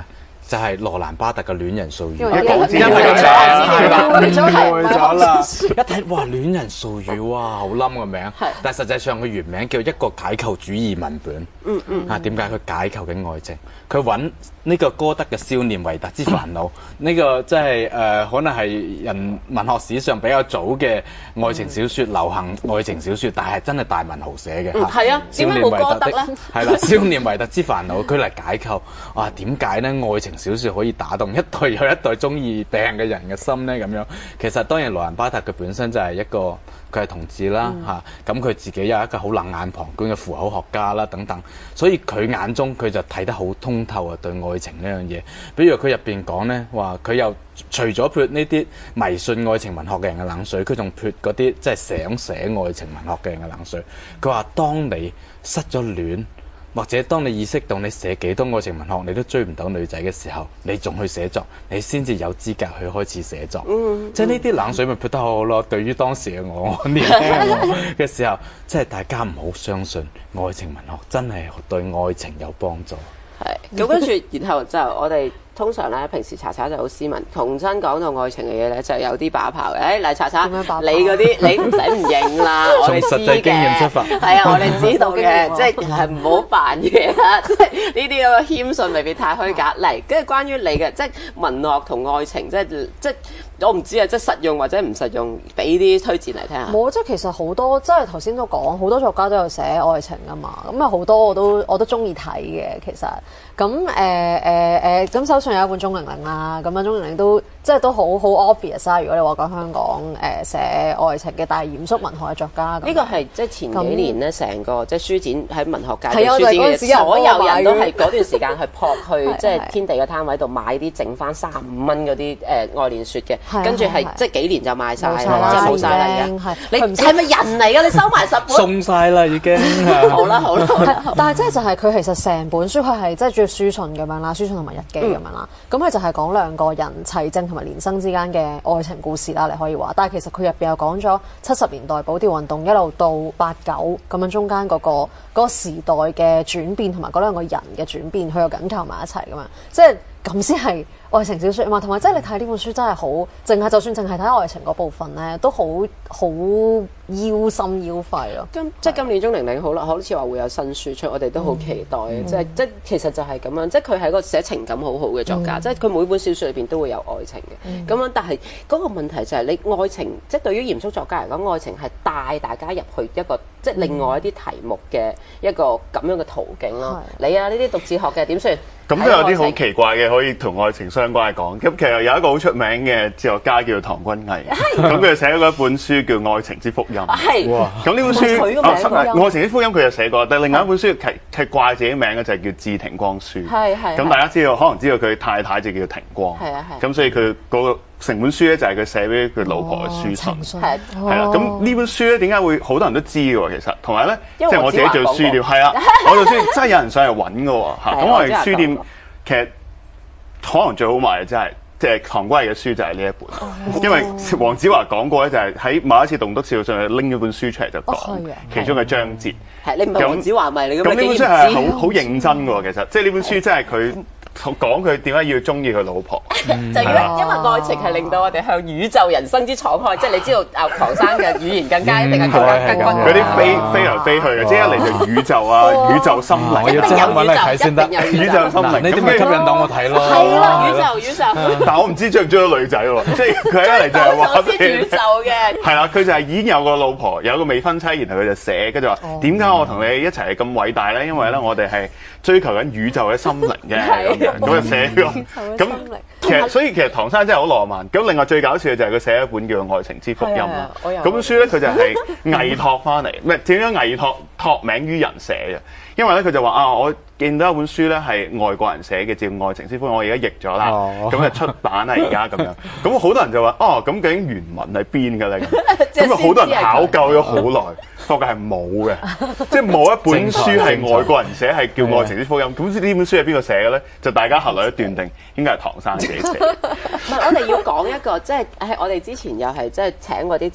就係羅蘭巴特嘅戀人絮語。 因為一講知因為個名誤咗啦，一睇哇戀人絮語哇好冧個名，但係實際上佢原名叫一個解構主義文本。嗯嗯。啊點解佢解構緊愛情？佢揾呢個歌德嘅少年維特之煩惱，呢個即係誒可能係人文學史上比較早嘅愛情小説、流行愛情小説，但係真係大文豪寫嘅。 嗯，係啊，點解冇歌德咧？ 係啦，少年維特之煩惱，佢嚟解構啊點解咧愛情小説可以打動一代又一代中二病嘅人嘅心咧？咁樣其實當然羅蘭巴特佢本身就係一個佢係同志啦嚇，咁佢、嗯啊、自己有一個好冷眼旁觀嘅符口學家啦等等，所以佢眼中佢就睇得好通透啊對愛情呢樣嘢。比如佢入邊講咧話，佢又除咗潑呢啲迷信愛情文學嘅人嘅冷水，佢仲潑嗰啲即係想寫愛情文學嘅人嘅冷水。佢話當你失咗戀，或者當你意識到你寫幾多愛情文學你都追唔到女仔嘅時候，你仲去寫作，你先至有資格去開始寫作。嗯、即係呢啲冷水咪潑得好好咯。對於當時嘅我，年輕嘅我嘅時候，即係大家唔好相信愛情文學真係對愛情有幫助。 係咁跟住，然後就我哋通常咧，平時查查就好斯文，同親講到愛情嘅嘢咧，就有啲把炮嘅。誒嚟查查，你嗰啲你唔使唔認啦，我哋知嘅。從實際經驗出發，係啊，我哋知道嘅，即係係唔好扮嘢啦。即係呢啲咁嘅謙遜未必太虛假。嚟，跟住關於你嘅，即係文學同愛情，即係即係我唔知啊，即係實用或者唔實用，俾啲推薦嚟聽下。 冇，即係其實好多，即係頭先都講，好多作家都有寫愛情啊嘛。咁啊好多我都我都中意睇嘅，其實。咁誒誒誒，咁、呃呃、手上有一本鐘玲玲啦，咁啊鐘玲玲都即係都好好 obvious 啊！如果你話講香港誒、呃、寫愛情嘅大嚴肅文學嘅作家， 呢個係即係前幾年咧，成個即係書展喺文學界嘅書展嘅所有人都係嗰段時間去撲去即係天地嘅攤位度買啲剩翻三十五蚊嗰啲誒愛蓮雪嘅，跟住係即係幾年就賣晒啦，即係冇晒啦而家。你係咪人嚟㗎？你收埋十本送晒啦已經。 好啦好啦， 但係即係就係佢其實成本書佢係即係主要書信咁樣啦，書信同埋日記咁樣啦。咁佢就係講兩個人齊正同埋連生之間嘅愛情故事啦，你可以話。但係其實佢入邊又講咗七十年代保釣運動一路到八九咁樣中間嗰、嗰個嗰、嗰個時代嘅轉變同埋嗰兩個人嘅轉變，佢又緊扣埋一齊咁樣，即係咁先係愛情小説啊嘛。同埋即係你睇呢本書真係好，淨係就算淨係睇愛情嗰部分咧，都好好腰心腰肺咯。 今即係今年鐘玲玲好啦，好似話會有新書出，我哋都好期待。嗯、即係即係其實就係咁樣，即係佢係一個寫情感好好嘅作家，嗯、即係佢每本小説裏邊都會有愛情嘅。咁樣、嗯、但係嗰個問題就係你愛情，即係對於嚴肅作家嚟講，愛情係帶大家入去一個即係另外一啲題目嘅一個咁樣嘅途徑咯。嗯、你啊呢啲讀哲學嘅點算？ 咁都有啲好奇怪嘅可以同愛情相關嘅講。咁其實有一個好出名嘅哲學家叫做唐君毅，咁佢就寫咗一本書叫《愛情之福音》。係，咁呢本書《愛情之福音》佢就寫過，但係另外一本書係係掛自己名嘅就係叫《致庭光書》。係係。咁大家知道，可能知道佢太太就叫庭光。係啊係。咁所以佢嗰個成本書咧就係佢寫俾佢老婆嘅書信。係係啦。咁呢本書咧點解會好多人都知嘅喎？其實同埋咧，即係我自己做書店，係啊，我做書店真係有人上嚟揾嘅喎嚇。咁我哋書店。其實可能最好賣嘅真係，即係唐君毅嘅書就係呢一本，哦、因為黃子華講過咧，就係喺某一次棟篤笑上拎咗本書出嚟就講其中嘅章節。係你唔係黃子華咪？你咁呢本書係好好認真嘅喎，其實即係呢本書真係佢。講佢點解要中意佢老婆，就因為因為愛情係令到我哋向宇宙人生之敞開，即係你知道阿唐生嘅語言更加一定係更加更加嗰啲飛飛嚟飛去嘅，即係一嚟就宇宙啊，宇宙心靈， 我要真揾嚟睇先得，宇宙心靈，呢啲咪吸引到我睇咯。 係啦，宇宙宇宙。 但係我唔知追唔追到女仔喎，即係佢一嚟就係話宇宙嘅。 係啦，佢就係已經有個老婆，有個未婚妻，然後佢就寫，跟住話點解我同你一齊係咁偉大咧？因為咧我哋係追求緊宇宙嘅心靈嘅。咁就寫咗，咁其實所以其實唐生真係好浪漫。咁另外最搞笑嘅就係佢寫一本叫做《愛情之福音》啦。咁本書咧佢就係偽託翻嚟，唔係點樣偽託託名於人寫嘅。因為咧佢就話啊，我見到一本書咧係外國人寫嘅，叫《愛情之福音》，我而家譯咗啦，咁就出版啦而家咁樣。咁好多人就話哦，咁究竟原文係邊嘅咧？咁啊好多人考究咗好耐。發覺係冇嘅，即係冇一本書係外國人寫，係叫《愛情之福音》。咁呢本書係邊個寫嘅咧？就大家後來都斷定應該係唐生自己寫。 唔係，我哋要講一個，即係誒，我哋之前又係即係請過啲哲學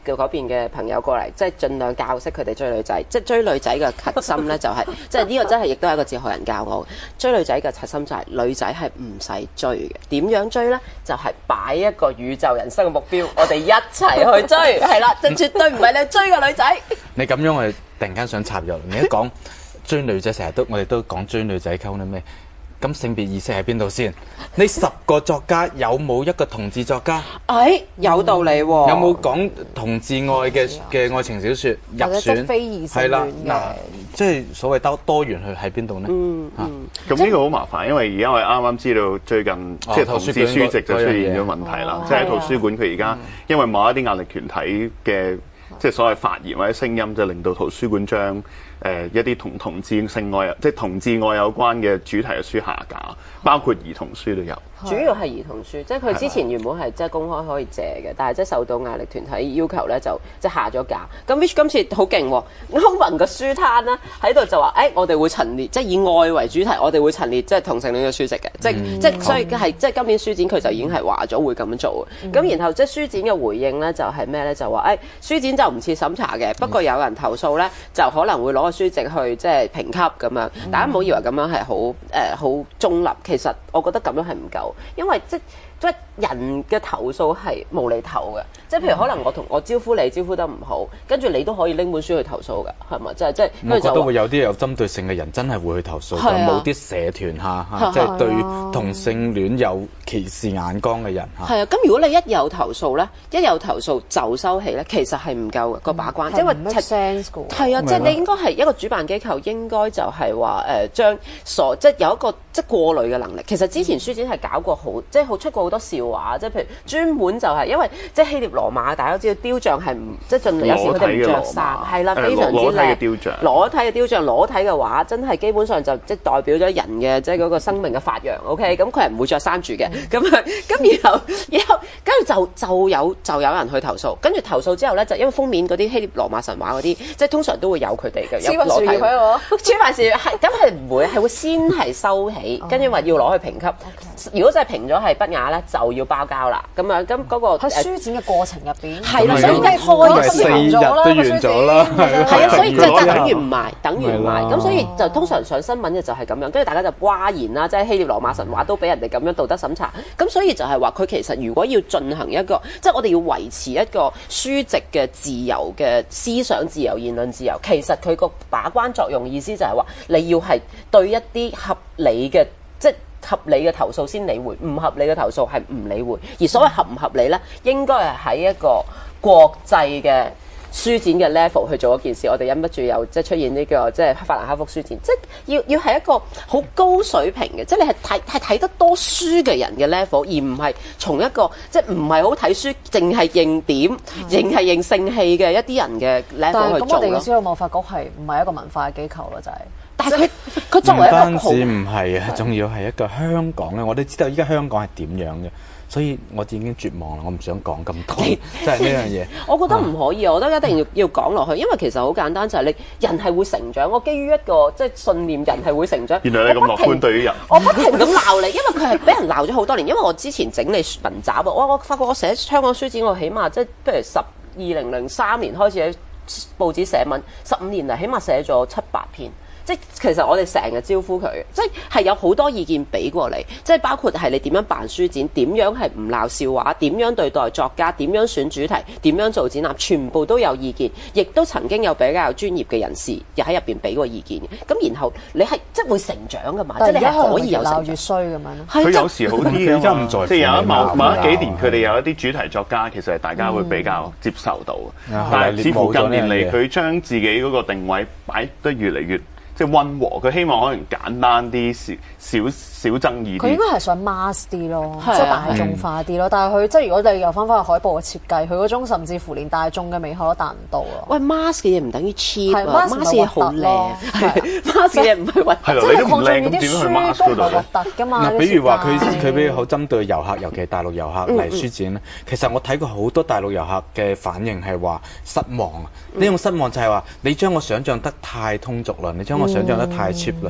嘅嗰邊嘅朋友過嚟，即係盡量教識佢哋追女仔。即係追女仔嘅核心咧，就係即係呢個真係亦都係一個哲學人教我。追女仔嘅核心就係女仔係唔使追嘅。點樣追咧？就係、是、擺一個宇宙人生嘅目標，我哋一齊去追，係啦，就絕對唔係你追個女仔。 你咁樣我哋突然間想插入，你一講追女仔，成日都我哋都講追女仔溝啲咩？咁性別意識喺邊度先？呢十個作家有冇一個同志作家？ 哎，有道理喎、哦。 有冇講同志愛嘅嘅愛情小説入選？ 非異性戀嘅。 係啦，嗱，即係所謂多多元去喺邊度呢？ 嗯嗯。 咁呢個好麻煩，因為而家我哋啱啱知道最近即係同志書籍就出現咗問題啦。即係喺圖書館，佢而家因為某一啲壓力團體嘅即係所謂發言或者聲音，就令到圖書館將誒、呃、一啲同同志性愛即係同志愛有關嘅主題嘅書下架，包括兒童書都有。 主要係兒童書，即係佢之前原本係即係公開可以借嘅，但係即係受到壓力團體要求咧，就即係下咗架。咁 Which 今次好勁喎，歐盟嘅書攤咧喺度就話：誒、哎，我哋會陳列，即係以愛為主題，我哋會陳列即係同性戀嘅書籍嘅，即係、嗯、即係所以係即係今年書展佢就已經係話咗會咁樣做嘅。咁、嗯、然後即係書展嘅回應咧就係咩咧？就話誒、哎、書展就唔設審查嘅，不過有人投訴咧就可能會攞個書籍去即係評級咁樣。大家唔好以為咁樣係好誒好中立，其實我覺得咁樣係唔夠。因為即即人嘅投訴係無厘頭嘅，即係譬如可能我同我招呼你招呼得唔好，跟住你都可以拎本書去投訴㗎，係咪？即係即係。 我覺得會有啲有針對性嘅人真係會去投訴，就冇啲社團嚇，即係對同性戀有歧視眼光嘅人嚇。係啊，咁如果你一有投訴咧，一有投訴就收起咧，其實係唔夠嘅個把關，因為 make sense 㗎。 係啊，即係你應該係一個主辦機構，應該就係話誒將所即係有一個即係過濾嘅能力。其實之前書展係搞過好，即係好出過好多笑話，即係譬如專門就係因為即係希臘羅馬，大家都知道雕像係唔即係盡量有時佢哋唔着衫，係啦，非常之靚。裸體嘅雕像，裸體嘅雕像，裸體嘅畫，真係基本上就即係代表咗人嘅即係嗰個生命嘅發揚。OK，咁佢係唔會着衫住嘅。咁啊，咁然後然後跟住就就有就有人去投訴，跟住投訴之後咧，就因為封面嗰啲希臘羅馬神話嗰啲，即係通常都會有佢哋嘅。有裸體佢喎，超凡事係咁係唔會係會先係收起，跟住話要攞去評級。如果真係評咗係不雅咧，就要包膠啦。咁樣咁嗰個喺書展嘅過程入邊， 係啦，所以梗係開四日都完咗啦。 係啊，所以就就等於唔賣，等於唔賣。咁所以就通常上新聞嘅就係咁樣，跟住大家就嘩然啦，即係希臘羅馬神話都俾人哋咁樣道德審查。咁所以就係話佢其實如果要進行一個，即係我哋要維持一個書籍嘅自由嘅思想自由、言論自由，其實佢個把關作用意思就係話你要係對一啲合理嘅即係。合理嘅投訴先理會，唔合理嘅投訴係唔理會。而所謂合唔合理呢，應該係喺一個國際嘅書展嘅 level 去做一件事。我哋忍不住又即係出現呢、這個即係法蘭克福書展，即係要要係一個好高水平嘅，即係你係睇係睇得多書嘅人嘅 level，而唔係從一個即係唔係好睇書，淨係認點，淨係認性氣嘅一啲人嘅 level 去做咯。 但係咁，我哋嘅書務文化局係唔係一個文化嘅機構咯？就係、是。 但係佢佢作為一個唔單止唔係啊，仲要係一個香港咧。我哋知道依家香港係點樣嘅，所以我已經絕望啦。我唔想講咁多，即係呢樣嘢。 我覺得唔可以，我覺得一定要要講落去，因為其實好簡單，就係、是、你人係會成長。我基於一個即係信念，人係會成長。 原來你咁樂觀對於人， 我不停咁鬧你，因為佢係俾人鬧咗好多年。因為我之前整理文集啊，我我發覺我寫香港書展，我起碼即係譬如十二零零三年開始喺報紙寫文，十五年嚟起碼寫咗七八篇。即係其實我哋成日招呼佢，即係有好多意見俾過你，即係包括係你點樣辦書展，點樣係唔鬧笑話，點樣對待作家，點樣選主題，點樣做展覽，全部都有意見，亦都曾經有比較專業嘅人士又喺入邊俾過意見嘅。咁然後你係即係會成長噶嘛？即係你係可以有成長。 越衰咁樣咯。 佢有時好啲嘅， 而家唔在。 即係有一某某一幾年，佢哋有一啲主題作家，其實係大家會比較接受到。 嗯、 但係似乎近年嚟，佢將自己嗰個定位擺得越嚟越。即係溫和，佢希望可能簡單啲，少少少爭議啲。 佢應該係想 mass 啲咯，即係大眾化啲咯。但係佢即係如果你又翻返去海報嘅設計，佢嗰種甚至乎連大眾嘅美學都達唔到啊！ 喂 ，mass 嘅嘢唔等於 cheap 啊 ，mass 嘢好靚，mass 嘅嘢唔係核突。 係咯，你都唔靚咁點樣去 mass 嗰度咧？ 核突㗎嘛！ 嗱，比如話佢佢比較好針對遊客，尤其係大陸遊客嚟書展咧。其實我睇過好多大陸遊客嘅反應係話失望啊！呢種失望就係話你將我想象得太通俗啦，你將我想象得太 cheap 啦。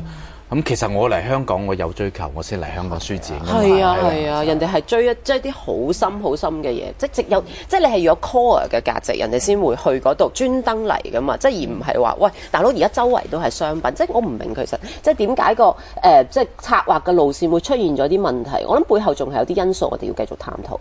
咁其實我嚟香港，我有追求，我先嚟香港書展㗎嘛。 係啊係啊，人哋係追一追啲好深好深嘅嘢，即係有即係你係要有 core 嘅價值，人哋先會去嗰度專登嚟噶嘛。即係而唔係話喂大佬而家周圍都係商品，即係我唔明其實即係點解個誒、呃、即係策劃嘅路線會出現咗啲問題。我諗背後仲係有啲因素，我哋要繼續探討。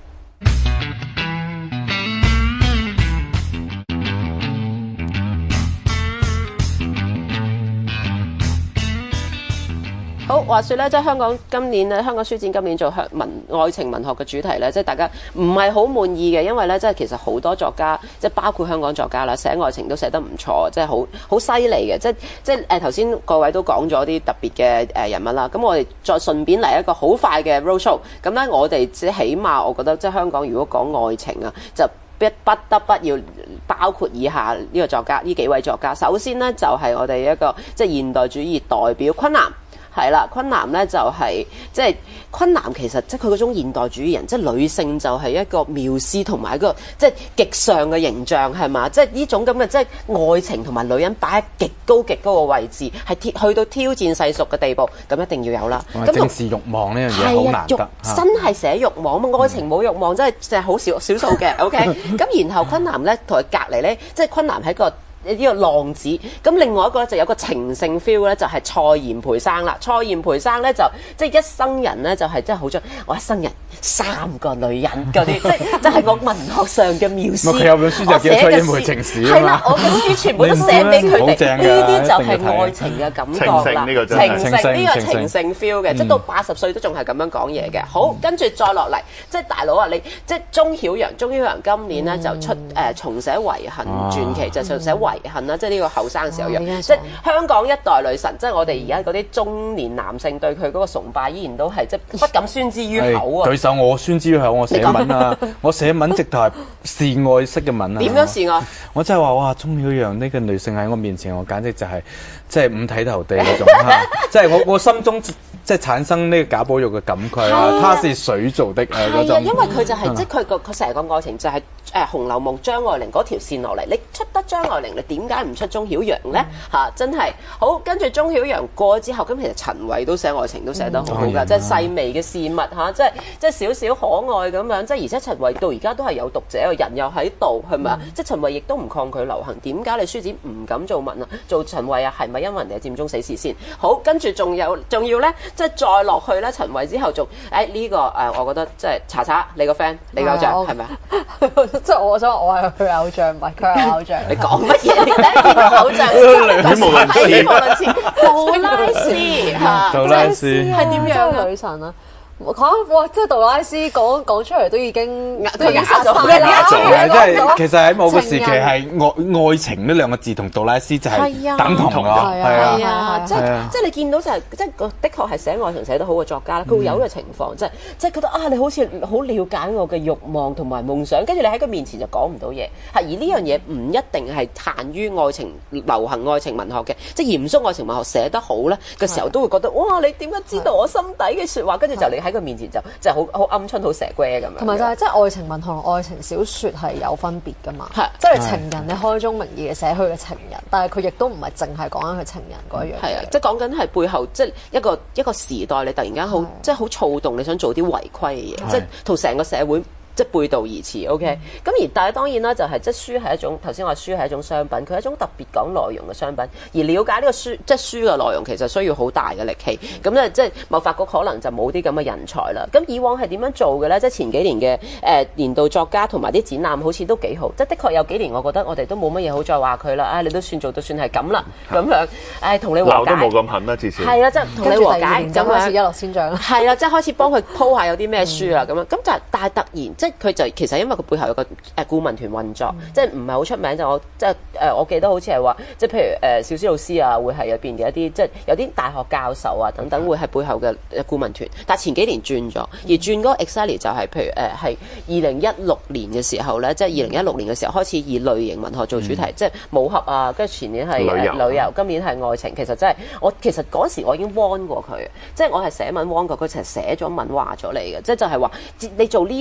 好，話說咧，即係香港今年咧，香港書展今年做香文愛情文學嘅主題咧，即係大家唔係好滿意嘅，因為咧，即係其實好多作家，即係包括香港作家啦，寫愛情都寫得唔錯，即係好好犀利嘅，即係即係誒頭先各位都講咗啲特別嘅誒人物啦，咁我哋再順便嚟一個好快嘅 roadshow，咁咧我哋即係起碼我覺得即係香港如果講愛情啊，就不不得不要包括以下呢個作家呢幾位作家，首先咧就係、是、我哋一個即係現代主義代表昆南。係啦，昆南咧就係、是、即係昆南，其實即係佢嗰種現代主義人，即係女性就係一個繆斯同埋一個即係極上嘅形象係嘛？即係呢種咁嘅即係愛情同埋女人擺喺極高極高嘅位置，係去到挑戰世俗嘅地步，咁一定要有啦。咁正視慾望呢樣嘢好難得， 真係寫慾望嘛？愛情冇慾望真係就係好少少數嘅。OK，咁然後昆南咧同佢隔離咧，即係昆南係一個。呢個浪子，咁另外一個咧就有個情聖 feel 咧，就係蔡賢培生啦。蔡賢培生咧就即係一生人咧就係真係好中我一生人三個女人嗰啲，即係即係我文學上嘅繆斯。 佢有本書就叫蔡賢培情史啊嘛。係啦， 我嘅書全部都寫俾佢哋，呢啲就係愛情嘅感覺啦。情聖呢個真係情聖呢個情聖 feel 嘅，即係到八十歲都仲係咁樣講嘢嘅。好，跟住再落嚟，即係大佬啊，你即係鍾曉陽，鍾曉陽今年咧就出誒重寫遺恨傳奇，就重寫遺恨啦，即係呢個後生時候嘅，即係香港一代女神，即係我哋而家嗰啲中年男性對佢嗰個崇拜，依然都係即係不敢宣之於口啊！ 舉手我宣之於口，我寫文啊，我寫文直頭係示愛式嘅文啊！ 點樣示愛？ 我真係話哇，鍾曉陽呢個女性喺我面前，我簡直就係即係五體投地嗰種，即係我我心中即係產生呢個賈寶玉嘅感慨啊！他是水做的啊嗰種， 因為佢就係即係佢個佢成個愛情就係誒《紅樓夢》張愛玲嗰條線落嚟，你出得張愛玲，你點解唔出鐘曉陽咧？嚇，真係好。跟住鐘曉陽過咗之後，咁其實陳慧都寫愛情都寫得好好㗎，即係細微嘅事物嚇，即係即係少少可愛咁樣，即係而且陳慧到而家都係有讀者，人又喺度係咪啊？即係陳慧亦都唔抗拒流行，點解你書展唔敢做文啊？做陳慧啊？係咪因為人哋係佔中死士先？好，跟住仲有仲要咧，即係再落去咧，陳慧之後仲誒呢個誒，我覺得即係查查你個 friend，你個偶像係咪啊？ 即係我想話我係佢偶像，唔係佢係偶像。你講乜嘢？你第一見到偶像， 語無倫次， 語無倫次，杜拉斯嚇， 杜拉斯係點樣啊？ 女神啊！嚇哇！即係杜拉斯講講出嚟都已經都壓咗曬啦， 即係其實喺某個時期係愛愛情呢兩個字同杜拉斯就係等同㗎， 係啊，即係即係你見到就係即係個的確係寫愛情寫得好嘅作家啦，佢會有呢個情況，即係即係覺得啊，你好似好了解我嘅慾望同埋夢想，跟住你喺佢面前就講唔到嘢，係而呢樣嘢唔一定係限於愛情流行愛情文學嘅，即係嚴肅愛情文學寫得好咧嘅時候都會覺得哇，你點解知道我心底嘅説話？跟住就你喺佢面前就就好好鵪鶉好蛇龜咁樣， 同埋就係即係愛情文學同愛情小説係有分別噶嘛，即係情人你開宗明義嘅寫佢嘅情人，但係佢亦都唔係淨係講緊佢情人嗰樣嘢， 係啊，即係講緊係背後即係一個一個時代，你突然間好即係好躁動，你想做啲違規嘅嘢，即係同成個社會。即係背道而馳 ，OK。咁而但係當然啦，就係、是、即係書係一種頭先話書係一種商品，佢係一種特別講內容嘅商品。而了解呢個書即係書嘅內容，其實需要好大嘅力氣。咁咧即係貿發局可能就冇啲咁嘅人才啦。咁以往係點樣做嘅咧？即係前幾年嘅誒、呃、年度作家同埋啲展覽好似都幾好。即係的確有幾年，我覺得我哋都冇乜嘢好再話佢啦。啊，你都算做到算係咁啦，咁樣誒同、哎、你和解。鬧都冇咁狠啦，至少。係啦，即係同你和解咁開始一落千丈啦。 係啦，即係開始幫佢鋪下有啲咩書啦咁樣。咁就但係突然即係佢就其實因為佢背後有個誒顧問團運作，嗯、即係唔係好出名就我即係誒、呃，我記得好似係話，即係譬如誒、呃、小思老師啊，會係入邊嘅一啲即係有啲大學教授啊等等，會係背後嘅顧問團。但係前幾年轉咗，而轉嗰個 exactly 就係、是、譬如誒係二零一六年嘅時候咧，即係二零一六年嘅時候開始以類型文學做主題，嗯、即係武俠啊，跟住前年係旅遊，旅遊今年係愛情。其實真係我其實嗰時我已經 warn 過佢，即係我係寫文 warn 過佢，成日寫咗文話咗你嘅，即係就係話你做呢類型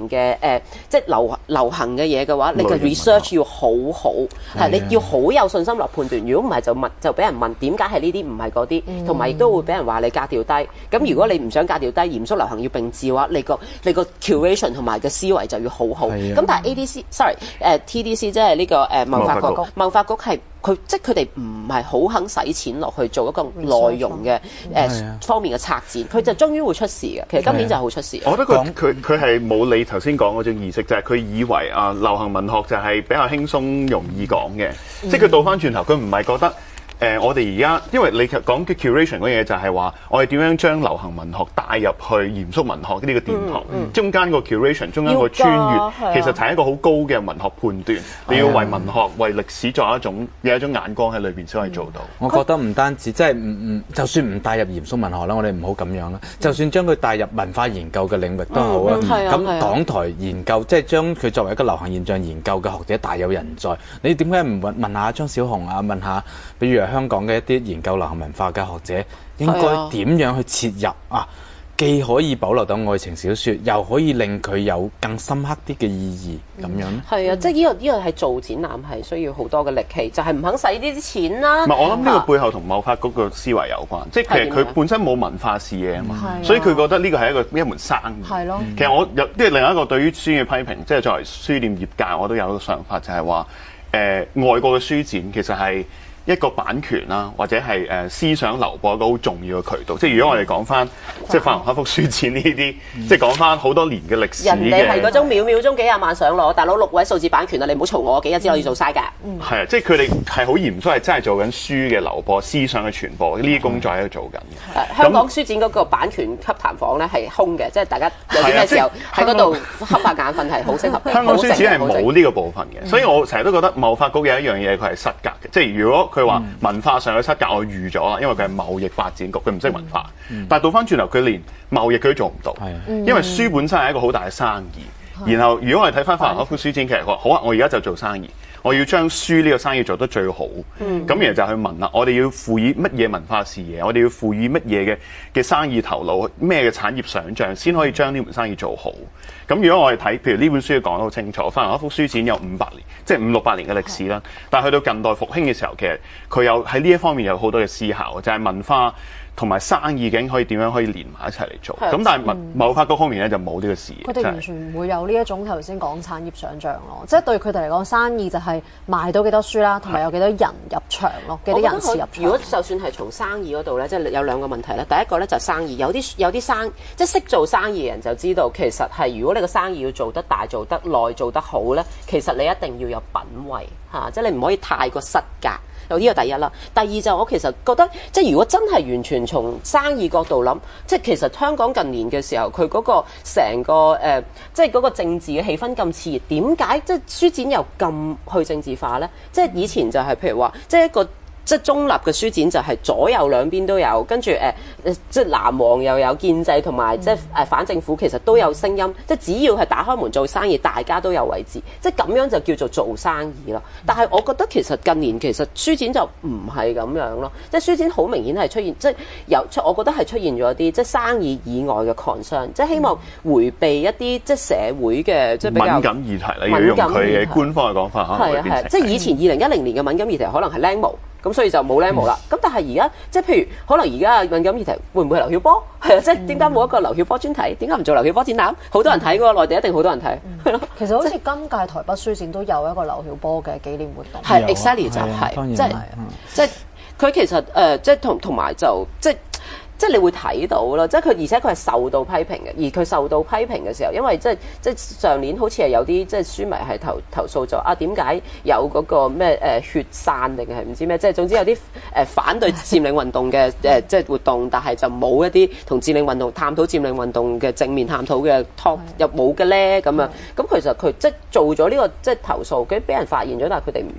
嘅誒、呃，即係流流行嘅嘢嘅話，你嘅 research 要好好，係你要好有信心落判斷。如果唔係就問就俾人問點解係呢啲唔係嗰啲，同埋亦都會俾人話你格調低。咁如果你唔想格調低，嚴肅流行要並置嘅話，你個你個 curation 同埋個思維就要好好。咁但係 A D C，sorry 誒 T D C 即係呢個誒貿發局，貿發局係。佢即係佢哋唔係好肯使錢落去做一個內容嘅誒、呃、方面嘅策展，佢就終於會出事嘅。其實今年就好出事。 我覺得佢佢佢係冇你頭先講嗰種意識，就係、是、佢以為啊流行文學就係比較輕鬆容易講嘅，嗯、即係佢倒翻轉頭，佢唔係覺得。誒、呃，我哋而家因為你講嘅 curation 嗰嘢就係話，我哋點樣將流行文學帶入去嚴肅文學呢個殿堂，嗯嗯、中間個 curation， 中間個穿越，其實係一個好高嘅文學判斷。你要為文學、為歷史作一種有一種眼光喺裏邊先可以做到。 我覺得唔單止，即係唔唔，就算唔帶入嚴肅文學啦，我哋唔好咁樣啦。就算將佢帶入文化研究嘅領域都好啦。咁、嗯嗯、港台研究，即係將佢作為一個流行現象研究嘅學者大有人在。你點解唔問問下張小紅啊？問下，比如香港嘅一啲研究流行文化嘅學者，應該點樣去切入啊？既可以保留到愛情小說，又可以令佢有更深刻啲嘅意義咁樣咧。係啊，即係呢個呢個係做展覽係需要好多嘅力氣，就係唔肯使呢啲錢啦。 唔係，我諗呢個背後同貿發局個思維有關，即係其實佢本身冇文化視野啊嘛，所以佢覺得呢個係一個一門生意。係咯。其實我有即係另一個對於書嘅批評，即係作為書店業界，我都有一個想法，就係話誒外國嘅書展其實係一個版權啦，或者係誒思想流播一個好重要嘅渠道。即係如果我哋講翻，即係法蘭克福書展呢啲，即係講翻好多年嘅歷史嘅。人哋係嗰種秒秒鐘幾廿萬上落，大佬六位數字版權啊！你唔好嘈我，幾日之後要做晒㗎。 係啊，即係佢哋係好嚴肅，係真係做緊書嘅流播、思想嘅傳播呢啲工作喺度做緊嘅。 香港書展嗰個版權洽談房咧係空嘅，即係大家有啲咩時候喺嗰度瞌下眼瞓係好適合。 香港書展係冇呢個部分嘅，所以我成日都覺得貿發局有一樣嘢佢係失格嘅，即係如果佢話文化上嘅失格，我預咗啦，因為佢係貿易發展局，佢唔識文化。嗯、但係倒翻轉頭，佢連貿易佢都做唔到，嗯、因為書本身係一個好大嘅生意。嗯、然後如果我哋睇翻法蘭克福書展，其實話好啊，我而家就做生意，我要將書呢個生意做得最好。咁、嗯、然後就去問啦，我哋要賦予乜嘢文化視野？我哋要賦予乜嘢嘅嘅生意頭腦？咩嘅產業想像先可以將呢門生意做好？咁如果我哋睇，譬如呢本書講得好清楚，法蘭克福書展有五百年，即係五六百年嘅歷史啦。的但係去到近代復興嘅時候，其實佢有喺呢一方面有好多嘅思考，就係、是、文化同埋生意究竟可以點樣可以連埋一齊嚟做。咁的但係貿貿發局方面咧就冇呢個視野。 佢哋完全唔會有呢一種頭先講產業想像咯，即係對佢哋嚟講，生意就係賣到幾多書啦，同埋有幾多人入場咯，幾多人次入場。 如果就算係從生意嗰度咧，即係有兩個問題啦。第一個咧就係生意，有啲有啲生即係識做生意嘅人就知道，其實係如果你個生意要做得大、做得耐、做得好咧，其實你一定要有品位嚇、啊，即係你唔可以太過失格。有呢個第一啦，第二就我其實覺得，即係如果真係完全從生意角度諗，即係其實香港近年嘅時候，佢嗰個成個誒、呃，即係嗰個政治嘅氣氛咁熾熱，點解即係書展又咁去政治化咧？即係以前就係、是、譬如話，即係一個。即係中立嘅書展就係左右兩邊都有，跟住誒誒，即係藍黃又有建制同埋即係誒反政府，其實都有聲音。即係只要係打開門做生意，大家都有位置，即係咁樣就叫做做生意咯。但係我覺得其實近年其實書展就唔係咁樣咯，即係書展好明顯係出現，即係有出，我覺得係出現咗啲即係生意以外嘅 concern，即係希望迴避一啲即係社會嘅即係比較敏感議題啦，要用佢嘅官方嘅講法嚇。係啊係， 即係以前二零一零年嘅敏感議題可能係靚模。咁所以就冇 level 啦。咁、嗯、但係而家即係譬如可能而家敏感議題會唔會係劉曉波？係啊，即係點解冇一個劉曉波專題？點解唔做劉曉波展覽？好多人睇㗎喎，內地一定好多人睇。係咯、嗯， 其實好似今屆台北書展都有一個劉曉波嘅紀念活動。 係 exactly 就係，即係即係佢其實誒、呃，即係同同埋就即係。即係你會睇到咯，即係佢，而且佢係受到批評嘅。而佢受到批評嘅時候，因為即係即係上年好似係有啲即係書迷係投投訴咗啊，點解有嗰個咩誒血散定係唔知咩？即係總之有啲誒反對佔領運動嘅誒即係活動，但係就冇一啲同佔領運動探討佔領運動嘅正面探討嘅 talk 又冇嘅咧咁樣。咁其實佢即係做咗呢個即係投訴，佢俾人發現咗，但係佢哋唔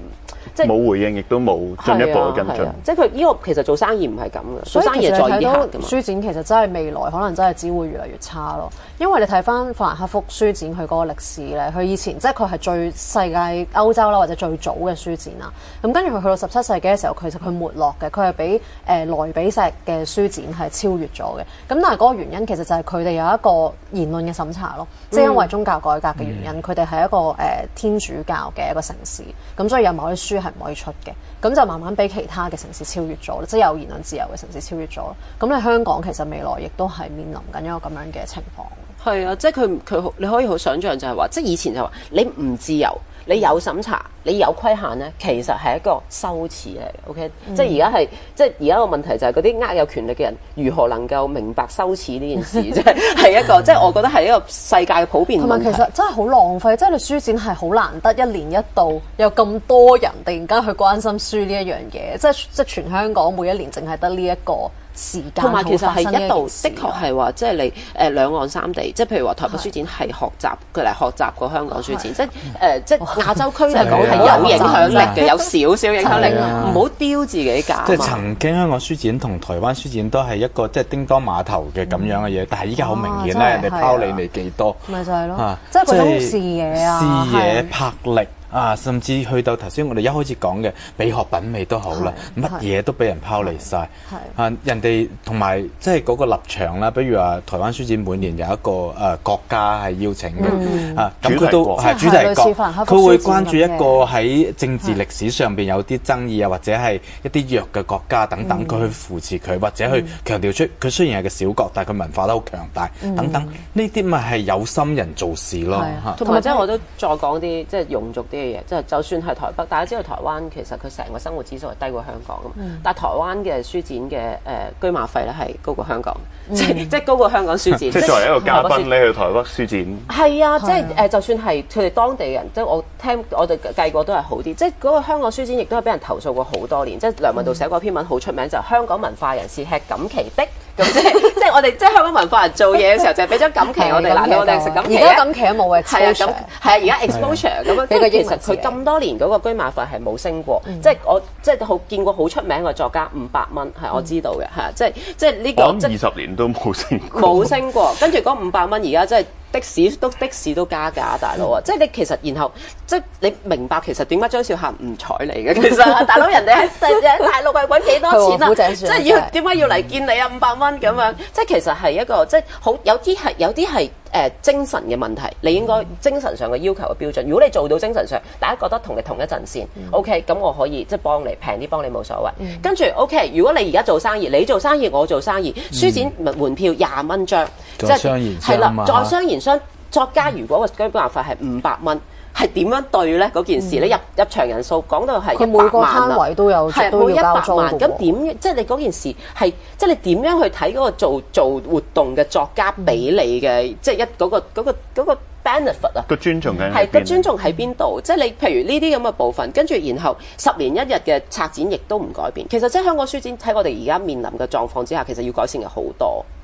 即係冇回應，亦都冇進一步嘅跟進。 即係佢呢個其實做生意唔係咁嘅，做生意係在意啲客㗎嘛。 書展其實真係未來可能真係只會越嚟越差咯，因為你睇翻法蘭克福書展佢嗰個歷史咧，佢以前即係佢係最世界歐洲啦或者最早嘅書展啦。咁跟住佢去到十七世紀嘅時候，其實佢沒落嘅，佢係比誒萊比錫嘅書展係超越咗嘅。咁但係嗰個原因其實就係佢哋有一個言論嘅審查咯，即係因為宗教改革嘅原因，佢哋係一個誒、呃、天主教嘅一個城市，咁所以有某啲書係唔可以出嘅，咁就慢慢俾其他嘅城市超越咗，即係有言論自由嘅城市超越咗。咁你香港其實未來亦都係面臨緊一個咁樣嘅情況。 係啊，即係佢佢你可以好想像就係話，即係以前就話你唔自由，你有審查，你有規限咧，其實係一個羞恥嚟嘅。OK，、嗯、即係而家係即係而家個問題就係嗰啲握有權力嘅人如何能夠明白羞恥呢件事，即係係一個即係我覺得係一個世界嘅普遍問題。 同埋其實真係好浪費，即係你書展係好難得一年一度有咁多人突然間去關心書呢一樣嘢，即係即係全香港每一年淨係得呢一個時間， 同埋其實係一度的確係話，即係你誒兩岸三地，即係譬如話台北書展係學習佢嚟學習過香港書展，即係誒即係亞洲區嚟講係有影響力嘅，有少少影響力，唔好丟自己架。 即係曾經香港書展同台灣書展都係一個即係叮當碼頭嘅咁樣嘅嘢，但係依家好明顯咧，人哋拋離你幾多， 咪就係咯，即係嗰種視野啊、 視野魄力。啊，甚至去到頭先我哋一開始講嘅美學品味都好啦，乜嘢都俾人拋離晒。啊，人哋同埋即係嗰個立場啦，比如話台灣書展每年有一個誒、呃、國家係邀請嘅，嗯、啊咁佢都係主題國，佢會關注一個喺政治歷史上邊有啲爭議啊，或者係一啲弱嘅國家等等，佢、嗯、去扶持佢，或者去強調出佢雖然係個小國，但係佢文化都好強大、嗯、等等，呢啲咪係有心人做事咯。 同埋即係我都再講啲即係庸俗啲。即係就算係台北，大家知道台灣其實佢成個生活指數係低過香港㗎嘛。嗯、但係台灣嘅書展嘅誒、呃、居馬費咧係高過香港，嗯、即係即係高過香港書展。即係作為一個嘉賓，你去台北書展係啊，即係誒，就算係佢哋當地人，即係我聽我哋計過都係好啲。即係嗰個香港書展亦都係俾人投訴過好多年。即係梁文道寫過篇文好出名，就係、是、香港文化人士吃錦旗的。咁即係即係我哋即係香港文化人做嘢嘅時候，就係俾咗錦旗我哋，難道我哋食錦旗？ 而家錦旗都冇 exposure。係啊， 係啊，而家 exposure 咁樣。即係其實佢咁多年嗰個居馬費係冇升過。即係我即係好見過好出名嘅作家五百蚊，係我知道嘅，係啊，即係即係呢個。 講二十年都冇升過。 冇升過，跟住嗰五百蚊而家真係。的士都的士都加價，大佬啊！嗯、即係你其實，然後即係你明白其實點解張少霞唔睬你嘅？其實大佬人哋喺喺大陸係揾幾多錢啊？即係要點解要嚟見你啊？五百蚊咁樣，即係其實係一個即係好有啲係有啲係誒精神嘅問題，你應該精神上嘅要求嘅標準。如果你做到精神上，大家覺得同你同一陣線、嗯、，OK， 咁我可以即係幫你平啲，幫你冇所謂。嗯、跟住 OK，如果你而家做生意，你做生意，我做生意，書展門票廿蚊張，即係係啦，再商言商。作家如果個居馬費係五百蚊，係點樣對咧？嗰件事咧、嗯、入入場人數講到係一百萬啦，佢每個攤位都有係冇一百萬。咁點即係你嗰件事係即係你點樣去睇嗰個做做活動嘅作家俾你嘅，即係一嗰個嗰個嗰個 benefit 啊？個尊重嘅係個尊重喺邊度？即係你譬如呢啲咁嘅部分，跟住然後十年一日嘅策展亦都唔改變。其實即係香港書展喺我哋而家面臨嘅狀況之下，其實要改善嘅好多。